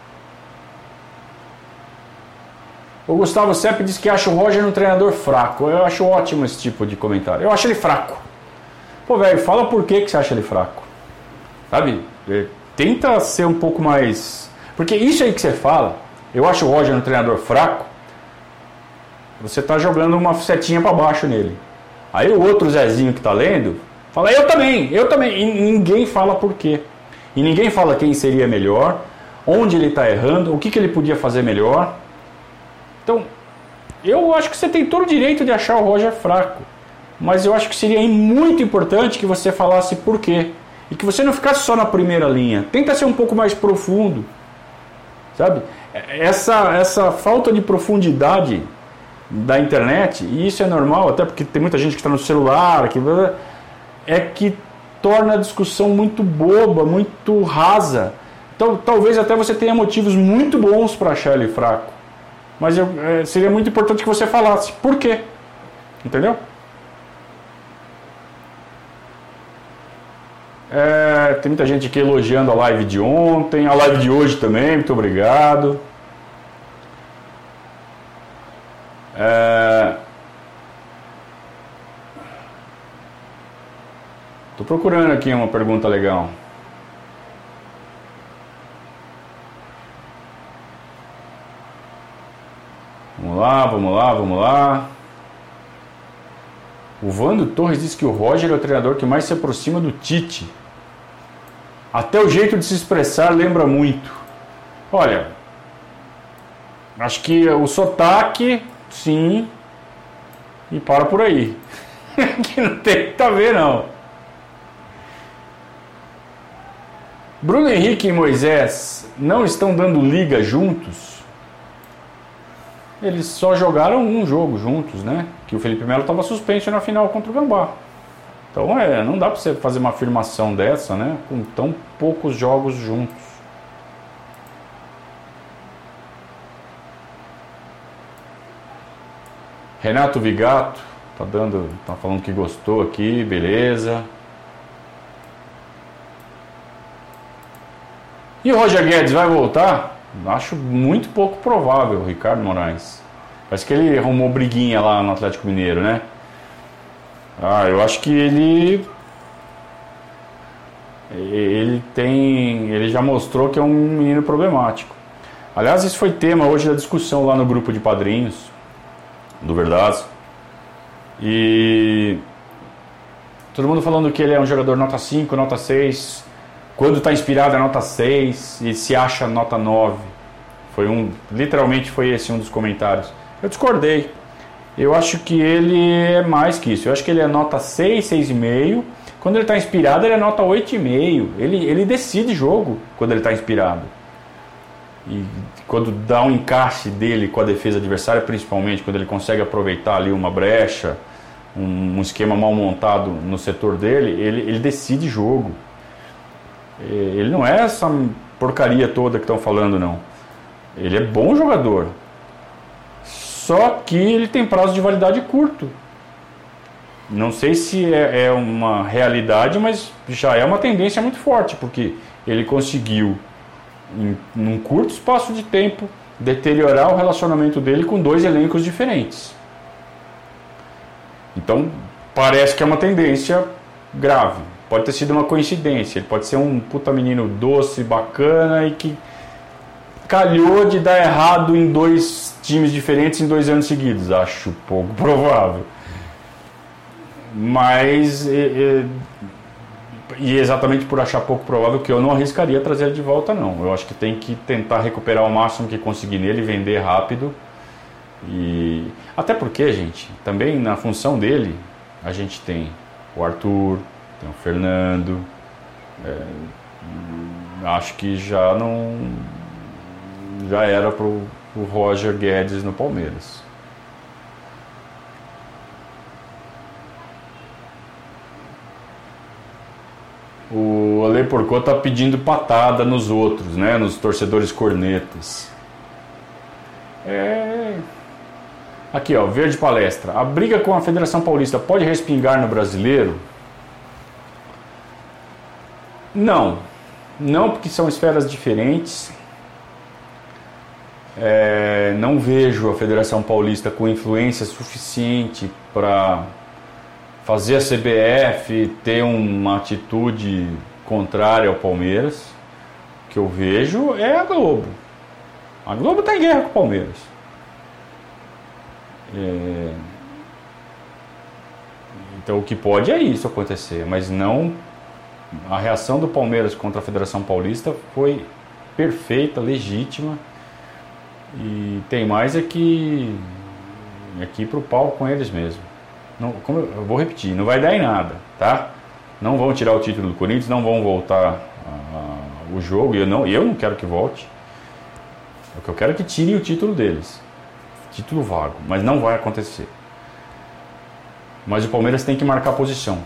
O Gustavo Sepp diz que acha o Roger um treinador fraco. Eu acho ótimo esse tipo de comentário. Eu acho ele fraco. Pô, velho, fala por que você acha ele fraco. Sabe? Tenta ser um pouco mais... Porque isso aí que você fala, eu acho o Roger um treinador fraco, você tá jogando uma setinha para baixo nele. Aí o outro Zezinho que tá lendo, fala, eu também. E ninguém fala por quê. E ninguém fala quem seria melhor, onde ele tá errando, o que ele podia fazer melhor. Então, eu acho que você tem todo o direito de achar o Roger fraco. Mas eu acho que seria muito importante que você falasse por quê. E que você não ficasse só na primeira linha. Tenta ser um pouco mais profundo. Sabe? Essa falta de profundidade da internet, e isso é normal, até porque tem muita gente que está no celular, que torna a discussão muito boba, muito rasa. Então, talvez até você tenha motivos muito bons para achar ele fraco. Mas seria muito importante que você falasse por quê. Entendeu? Tem muita gente aqui elogiando a live de ontem, a live de hoje também, muito obrigado. Tô procurando aqui uma pergunta legal. Vamos lá. O Vando Torres diz que o Roger é o treinador que mais se aproxima do Tite. Até o jeito de se expressar lembra muito. Olha, acho que o sotaque, sim, e para por aí. Que não tem que ver, não. Bruno Henrique e Moisés não estão dando liga juntos? Eles só jogaram um jogo juntos, né? Que o Felipe Melo estava suspenso na final contra o Gambá. Então não dá para você fazer uma afirmação dessa, né? Com tão poucos jogos juntos. Renato Vigato tá falando que gostou aqui, beleza. E o Roger Guedes vai voltar? Acho muito pouco provável, o Ricardo Moraes. Parece que ele arrumou briguinha lá no Atlético Mineiro, né? Eu acho que ele já mostrou que é um menino problemático. Aliás, isso foi tema hoje da discussão lá no grupo de padrinhos do Verdazo. E todo mundo falando que ele é um jogador nota 5, nota 6. Quando está inspirado é nota 6 e se acha nota 9. Literalmente foi esse um dos comentários. Eu discordei. Eu acho que ele é mais que isso. Eu acho que ele é nota 6, 6,5. Quando ele está inspirado, ele é nota 8,5. Ele decide jogo quando ele está inspirado. E quando dá um encaixe dele com a defesa adversária, principalmente quando ele consegue aproveitar ali uma brecha, um esquema mal montado no setor dele, ele decide jogo. Ele não é essa porcaria toda que estão falando, não. Ele é bom jogador. Só que ele tem prazo de validade curto. Não sei se é uma realidade, mas já é uma tendência muito forte, porque ele conseguiu, num curto espaço de tempo, deteriorar o relacionamento dele com 2 elencos diferentes. Então, parece que é uma tendência grave. Pode ter sido uma coincidência. Ele pode ser um puta menino doce, bacana e que calhou de dar errado em 2 times diferentes em 2 anos seguidos. Acho pouco provável. Mas, e exatamente por achar pouco provável, que eu não arriscaria trazer ele de volta, não. Eu acho que tem que tentar recuperar o máximo que conseguir nele, vender rápido. E até porque, gente, também na função dele, a gente tem o Arthur, tem o Fernando. Acho que já era pro Roger Guedes no Palmeiras. O Ale Porcô tá pedindo patada nos outros, né? Nos torcedores cornetas. Aqui, ó, Verde Palestra. A briga com a Federação Paulista pode respingar no brasileiro? Não, porque são esferas diferentes. Não vejo a Federação Paulista com influência suficiente para fazer a CBF ter uma atitude contrária ao Palmeiras. O que eu vejo é a Globo. A Globo está em guerra com o Palmeiras. Então o que pode é isso acontecer, mas não. A reação do Palmeiras contra a Federação Paulista foi perfeita, legítima. E tem mais aqui pro pau com eles mesmo. Não, como eu vou repetir, não vai dar em nada, tá? Não vão tirar o título do Corinthians, não vão voltar o jogo. Eu não quero que volte. O que eu quero é que tirem o título deles. Título vago, mas não vai acontecer. Mas o Palmeiras tem que marcar posição.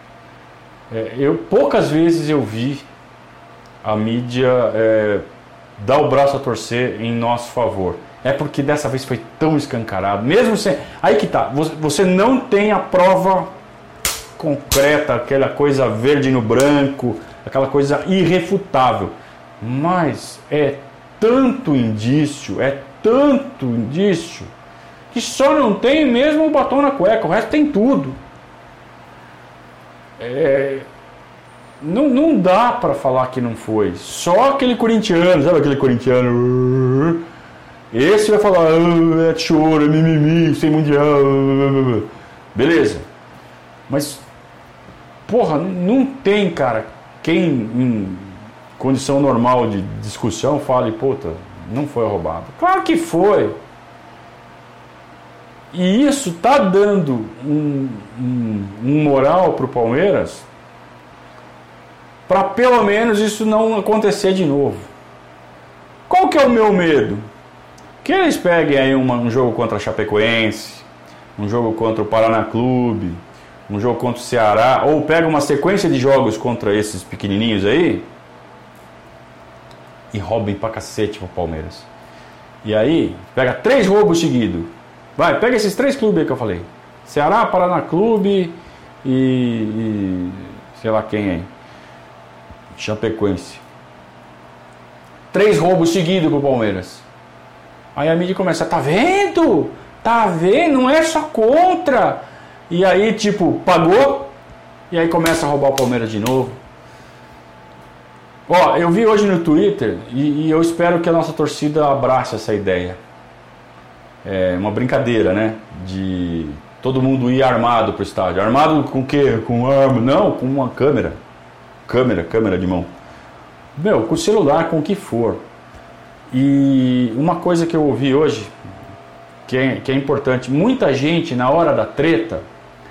Poucas vezes eu vi a mídia dar o braço a torcer em nosso favor. É porque dessa vez foi tão escancarado. Mesmo sem... Aí que tá. Você não tem a prova concreta, aquela coisa verde no branco, aquela coisa irrefutável. Mas é tanto indício, que só não tem mesmo o batom na cueca. O resto tem tudo. Não dá pra falar que não foi. Só aquele corintiano, sabe aquele corintiano? Esse vai falar, é choro, é mimimi, sem mundial. Beleza. Mas, porra, não tem, cara, quem em condição normal de discussão fale, puta, não foi roubado. Claro que foi. E isso tá dando um moral pro Palmeiras para pelo menos isso não acontecer de novo. Qual que é o meu medo? Que eles peguem aí um jogo contra a Chapecoense, um jogo contra o Paraná Clube, um jogo contra o Ceará, ou pega uma sequência de jogos contra esses pequenininhos aí e roubem pra cacete pro Palmeiras. E aí, pega 3 roubos seguidos. Vai, pega esses 3 clubes aí que eu falei. Ceará, Paraná Clube e sei lá quem aí. Chapecoense. 3 roubos seguidos pro Palmeiras. Aí a mídia começa, tá vendo? Tá vendo? Não é só contra. E aí, tipo, pagou. E aí começa a roubar o Palmeiras de novo. Ó, eu vi hoje no Twitter e eu espero que a nossa torcida abrace essa ideia. É uma brincadeira, né? De todo mundo ir armado pro estádio. Armado com o quê? Com arma? Não, com uma câmera. Câmera de mão. Meu, com o celular, com o que for. E uma coisa que eu ouvi hoje, que é importante, muita gente na hora da treta,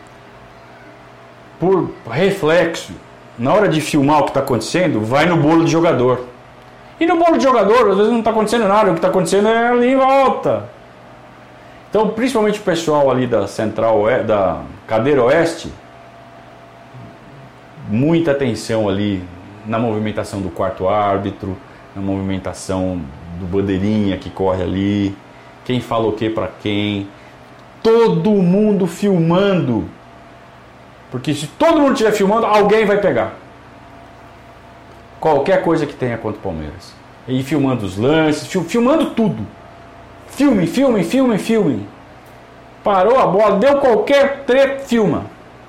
por reflexo, na hora de filmar o que está acontecendo, vai no bolo de jogador. E no bolo de jogador, às vezes não está acontecendo nada, o que está acontecendo é ali em volta. Então, principalmente o pessoal ali da central, da cadeira oeste, muita atenção ali na movimentação do quarto árbitro, na movimentação do bandeirinha que corre ali, quem fala o que para quem, todo mundo filmando, porque se todo mundo estiver filmando, alguém vai pegar qualquer coisa que tenha contra o Palmeiras, e filmando os lances, filmando tudo, filme, parou a bola, deu qualquer treta, filma.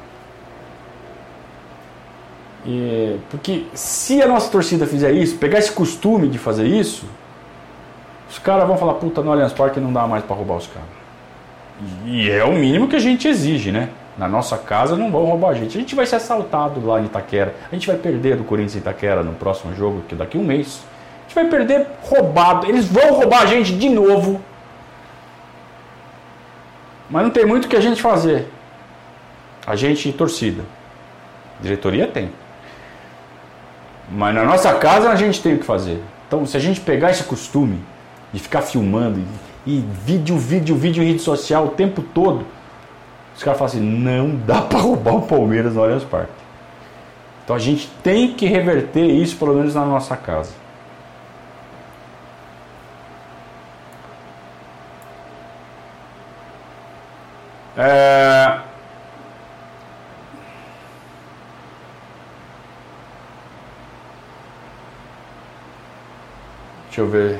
Porque se a nossa torcida fizer isso, pegar esse costume de fazer isso, os caras vão falar, puta, no Allianz Parque não dá mais para roubar os caras. E é o mínimo que a gente exige, né? Na nossa casa não vão roubar a gente vai ser assaltado lá em Itaquera, a gente vai perder do Corinthians em Itaquera no próximo jogo, que daqui a um mês, a gente vai perder roubado, eles vão roubar a gente de novo. Mas não tem muito o que a gente fazer. A gente torcida. Diretoria tem. Mas na nossa casa a gente tem o que fazer. Então, se a gente pegar esse costume de ficar filmando e vídeo em rede social o tempo todo, os caras falam assim, não dá para roubar o Palmeiras no Allianz Parque. Então a gente tem que reverter isso, pelo menos na nossa casa. Deixa eu ver.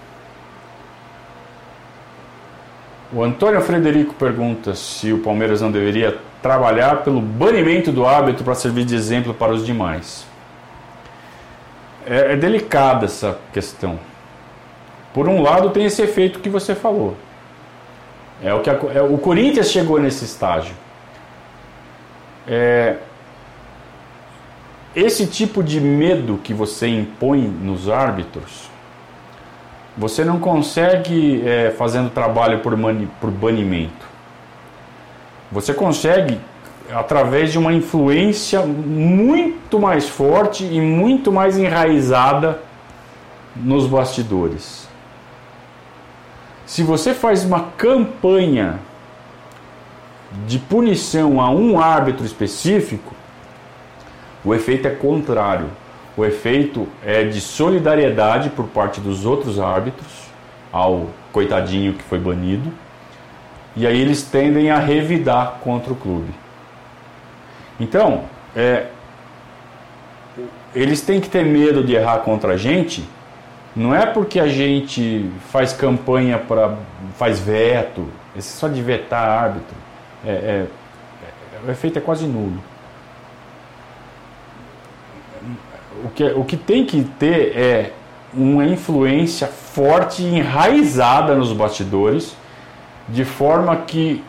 O Antônio Frederico pergunta se o Palmeiras não deveria trabalhar pelo banimento do árbitro para servir de exemplo para os demais. É delicada essa questão. Por um lado tem esse efeito que você falou. O Corinthians chegou nesse estágio. Esse tipo de medo que você impõe nos árbitros, você não consegue fazendo trabalho por banimento. Você consegue através de uma influência muito mais forte e muito mais enraizada nos bastidores. Se você faz uma campanha de punição a um árbitro específico, o efeito é contrário. O efeito é de solidariedade por parte dos outros árbitros ao coitadinho que foi banido, e aí eles tendem a revidar contra o clube. Então, eles têm que ter medo de errar contra a gente. Não é porque a gente faz campanha faz veto, esse só de vetar árbitro, o efeito é quase nulo. O que tem que ter é uma influência forte e enraizada nos bastidores, de forma que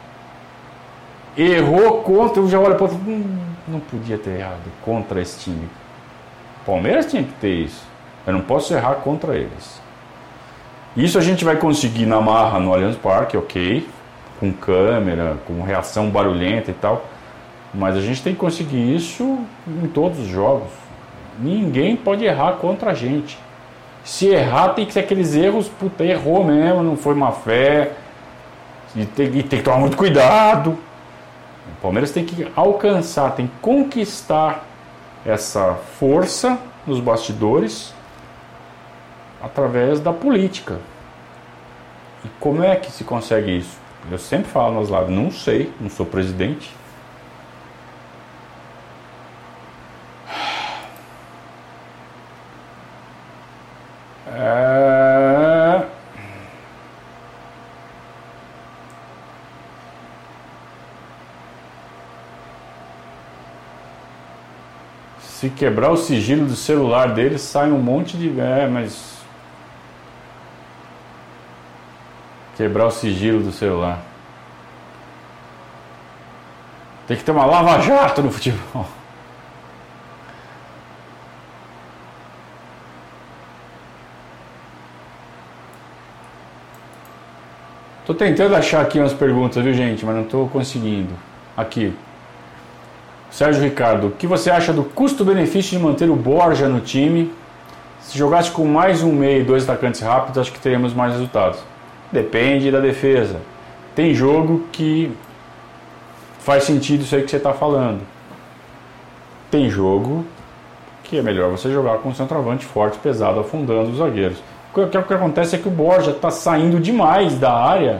errou contra, eu já olho para outro, não podia ter errado contra esse time. O Palmeiras tinha que ter isso. Eu não posso errar contra eles. Isso a gente vai conseguir na marra no Allianz Parque, ok, com câmera, com reação barulhenta e tal, mas a gente tem que conseguir isso em todos os jogos. Ninguém pode errar contra a gente. Se errar, tem que ser aqueles erros, puta, errou mesmo, não foi má fé, e tem que tomar muito cuidado. O Palmeiras tem que alcançar, tem que conquistar essa força nos bastidores através da política. E como é que se consegue isso? Eu sempre falo nas lives, não sei, não sou presidente. Se quebrar o sigilo do celular dele, sai um monte de... mas... Quebrar o sigilo do celular. Tem que ter uma lava-jato no futebol. Tô tentando achar aqui umas perguntas, viu, gente? Mas não tô conseguindo. Aqui. Sérgio Ricardo, o que você acha do custo-benefício de manter o Borja no time? Se jogasse com mais um meio e 2 atacantes rápidos, acho que teríamos mais resultados. Depende da defesa. Tem jogo que faz sentido isso aí que você está falando. Tem jogo que é melhor você jogar com um centroavante forte, pesado, afundando os zagueiros. O que acontece é que o Borja está saindo demais da área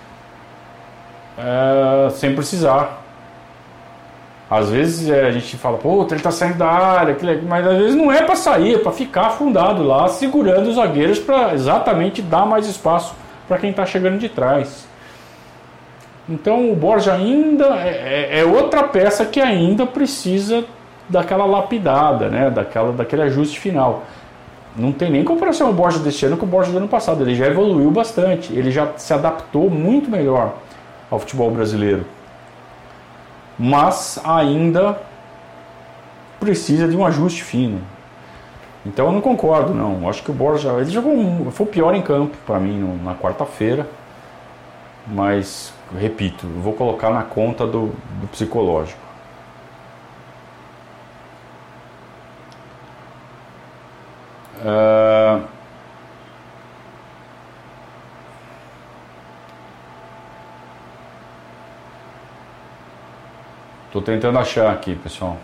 sem precisar. Às vezes a gente fala, pô, ele está saindo da área, mas às vezes não é para sair, é para ficar afundado lá, segurando os zagueiros para exatamente dar mais espaço para quem está chegando de trás. Então o Borja ainda é outra peça que ainda precisa daquela lapidada, né? Daquele ajuste final. Não tem nem comparação o Borja deste ano com o Borja do ano passado. Ele já evoluiu bastante, ele já se adaptou muito melhor ao futebol brasileiro. Mas ainda precisa de um ajuste fino. Então eu não concordo, não. Acho que o Borja, ele foi o pior em campo para mim na quarta-feira. Mas, repito, eu vou colocar na conta do psicológico. Estou tentando achar aqui, pessoal.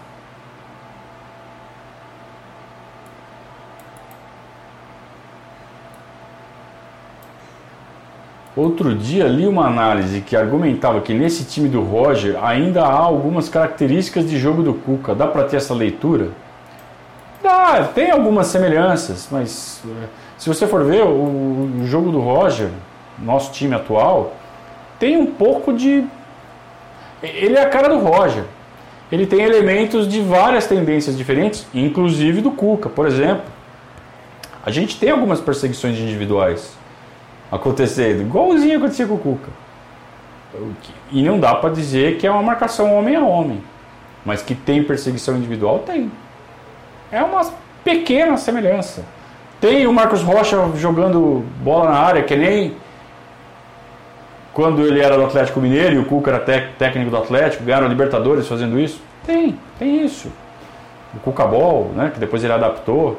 Outro dia li uma análise que argumentava que nesse time do Roger ainda há algumas características de jogo do Cuca. Dá para ter essa leitura? Dá, tem algumas semelhanças, mas se você for ver o jogo do Roger, nosso time atual, tem um pouco de... Ele é a cara do Roger. Ele tem elementos de várias tendências diferentes, inclusive do Cuca. Por exemplo, a gente tem algumas perseguições individuais acontecendo, igualzinho acontecia com o Cuca. E não dá para dizer que é uma marcação homem a homem, mas que tem perseguição individual, tem. É uma pequena semelhança. Tem o Marcos Rocha jogando bola na área, que nem quando ele era do Atlético Mineiro e o Cuca era técnico do Atlético, ganharam a Libertadores fazendo isso. Tem isso. O Cuca Ball, né, que depois ele adaptou.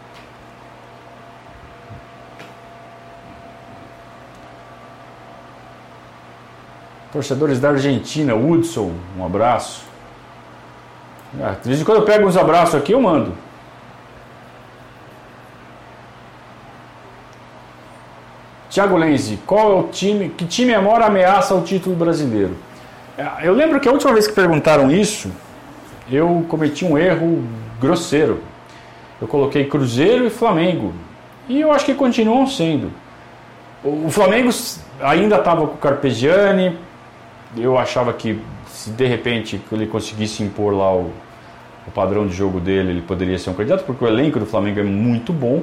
Torcedores da Argentina, Hudson, um abraço. De vez em quando eu pego uns abraços aqui, eu mando. Thiago Lenzi, qual é o time? Que time é a maior ameaça ao título brasileiro? Eu lembro que a última vez que perguntaram isso, eu cometi um erro grosseiro. Eu coloquei Cruzeiro e Flamengo. E eu acho que continuam sendo. O Flamengo ainda estava com o Carpegiani. Eu achava que se de repente ele conseguisse impor lá o padrão de jogo dele, ele poderia ser um candidato, porque o elenco do Flamengo é muito bom.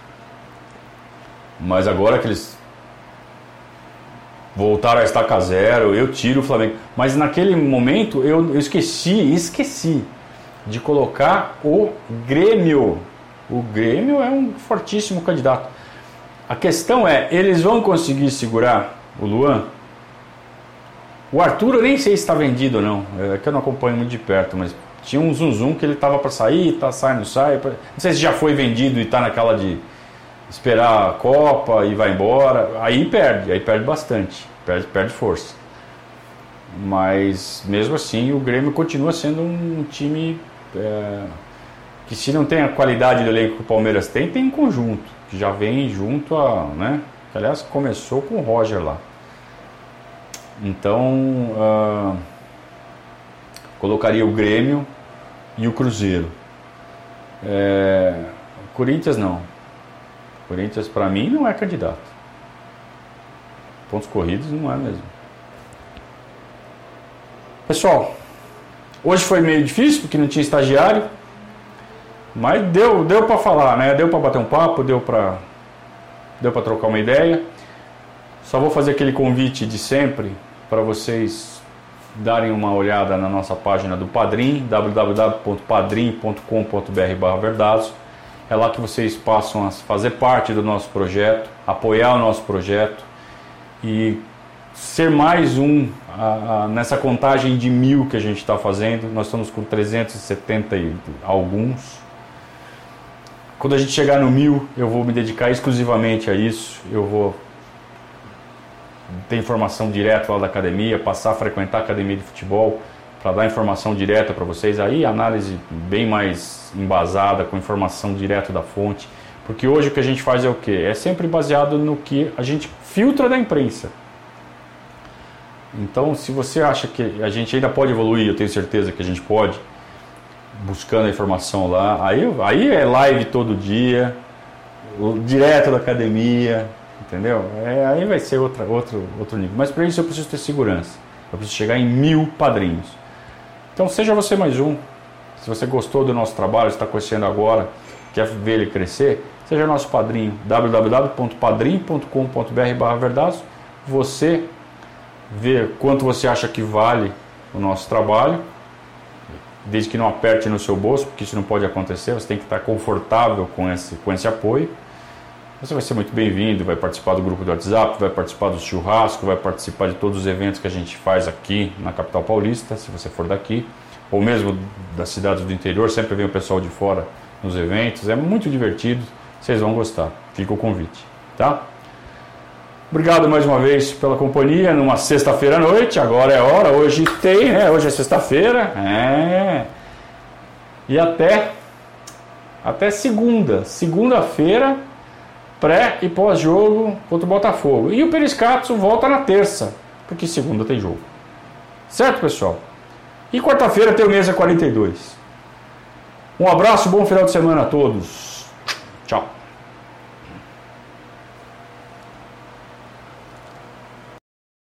Mas agora que eles voltaram a estaca zero, eu tiro o Flamengo. Mas naquele momento eu esqueci de colocar o Grêmio. O Grêmio é um fortíssimo candidato. A questão é, eles vão conseguir segurar o Luan? O Arthur eu nem sei se está vendido ou não. É que eu não acompanho muito de perto, mas tinha um zum que ele estava para sair, não sai. Não sei se já foi vendido e está naquela de esperar a Copa e vai embora. Aí perde bastante, perde força. Mas mesmo assim o Grêmio continua sendo um time que, se não tem a qualidade do elenco que o Palmeiras tem em conjunto, que já vem junto a, né? Que, aliás, começou com o Roger lá. Então colocaria o Grêmio e o Cruzeiro. Corinthians não. Corinthians, para mim, não é candidato. Pontos corridos não é mesmo. Pessoal, hoje foi meio difícil porque não tinha estagiário, mas deu para falar, né? Deu para bater um papo, deu para trocar uma ideia. Só vou fazer aquele convite de sempre para vocês darem uma olhada na nossa página do Padrim, www.padrim.com.br/Verdados. É lá que vocês passam a fazer parte do nosso projeto, apoiar o nosso projeto e ser mais nessa contagem de 1000 que a gente está fazendo. Nós estamos com 370 e alguns. Quando a gente chegar no 1000, eu vou me dedicar exclusivamente a isso. Eu vou ter informação direta lá da academia, passar a frequentar a academia de futebol para dar informação direta para vocês. Aí análise bem mais embasada, com informação direta da fonte. Porque hoje o que a gente faz é o quê? É sempre baseado no que a gente filtra da imprensa. Então, se você acha que a gente ainda pode evoluir, eu tenho certeza que a gente pode, buscando a informação lá, aí é live todo dia, direto da academia, entendeu? Aí vai ser outro nível. Mas para isso eu preciso ter segurança. Eu preciso chegar em 1000 padrinhos. Então seja você mais um. Se você gostou do nosso trabalho, está conhecendo agora, quer ver ele crescer, seja nosso padrinho. www.padrim.com.br/Verdados. Você vê quanto você acha que vale o nosso trabalho, desde que não aperte no seu bolso, porque isso não pode acontecer. Você tem que estar confortável com esse apoio. Você vai ser muito bem-vindo, vai participar do grupo do WhatsApp, vai participar do churrasco, vai participar de todos os eventos que a gente faz aqui na capital paulista, se você for daqui, ou mesmo das cidades do interior, sempre vem o pessoal de fora nos eventos, é muito divertido, vocês vão gostar, fica o convite, tá? Obrigado mais uma vez pela companhia, numa sexta-feira à noite, agora é hora, hoje tem, né? Hoje é sexta-feira, e até segunda-feira, pré e pós-jogo contra o Botafogo. E o Periscatso volta na terça, porque segunda tem jogo. Certo, pessoal? E quarta-feira tem o Mesa 42. Um abraço, bom final de semana a todos. Tchau.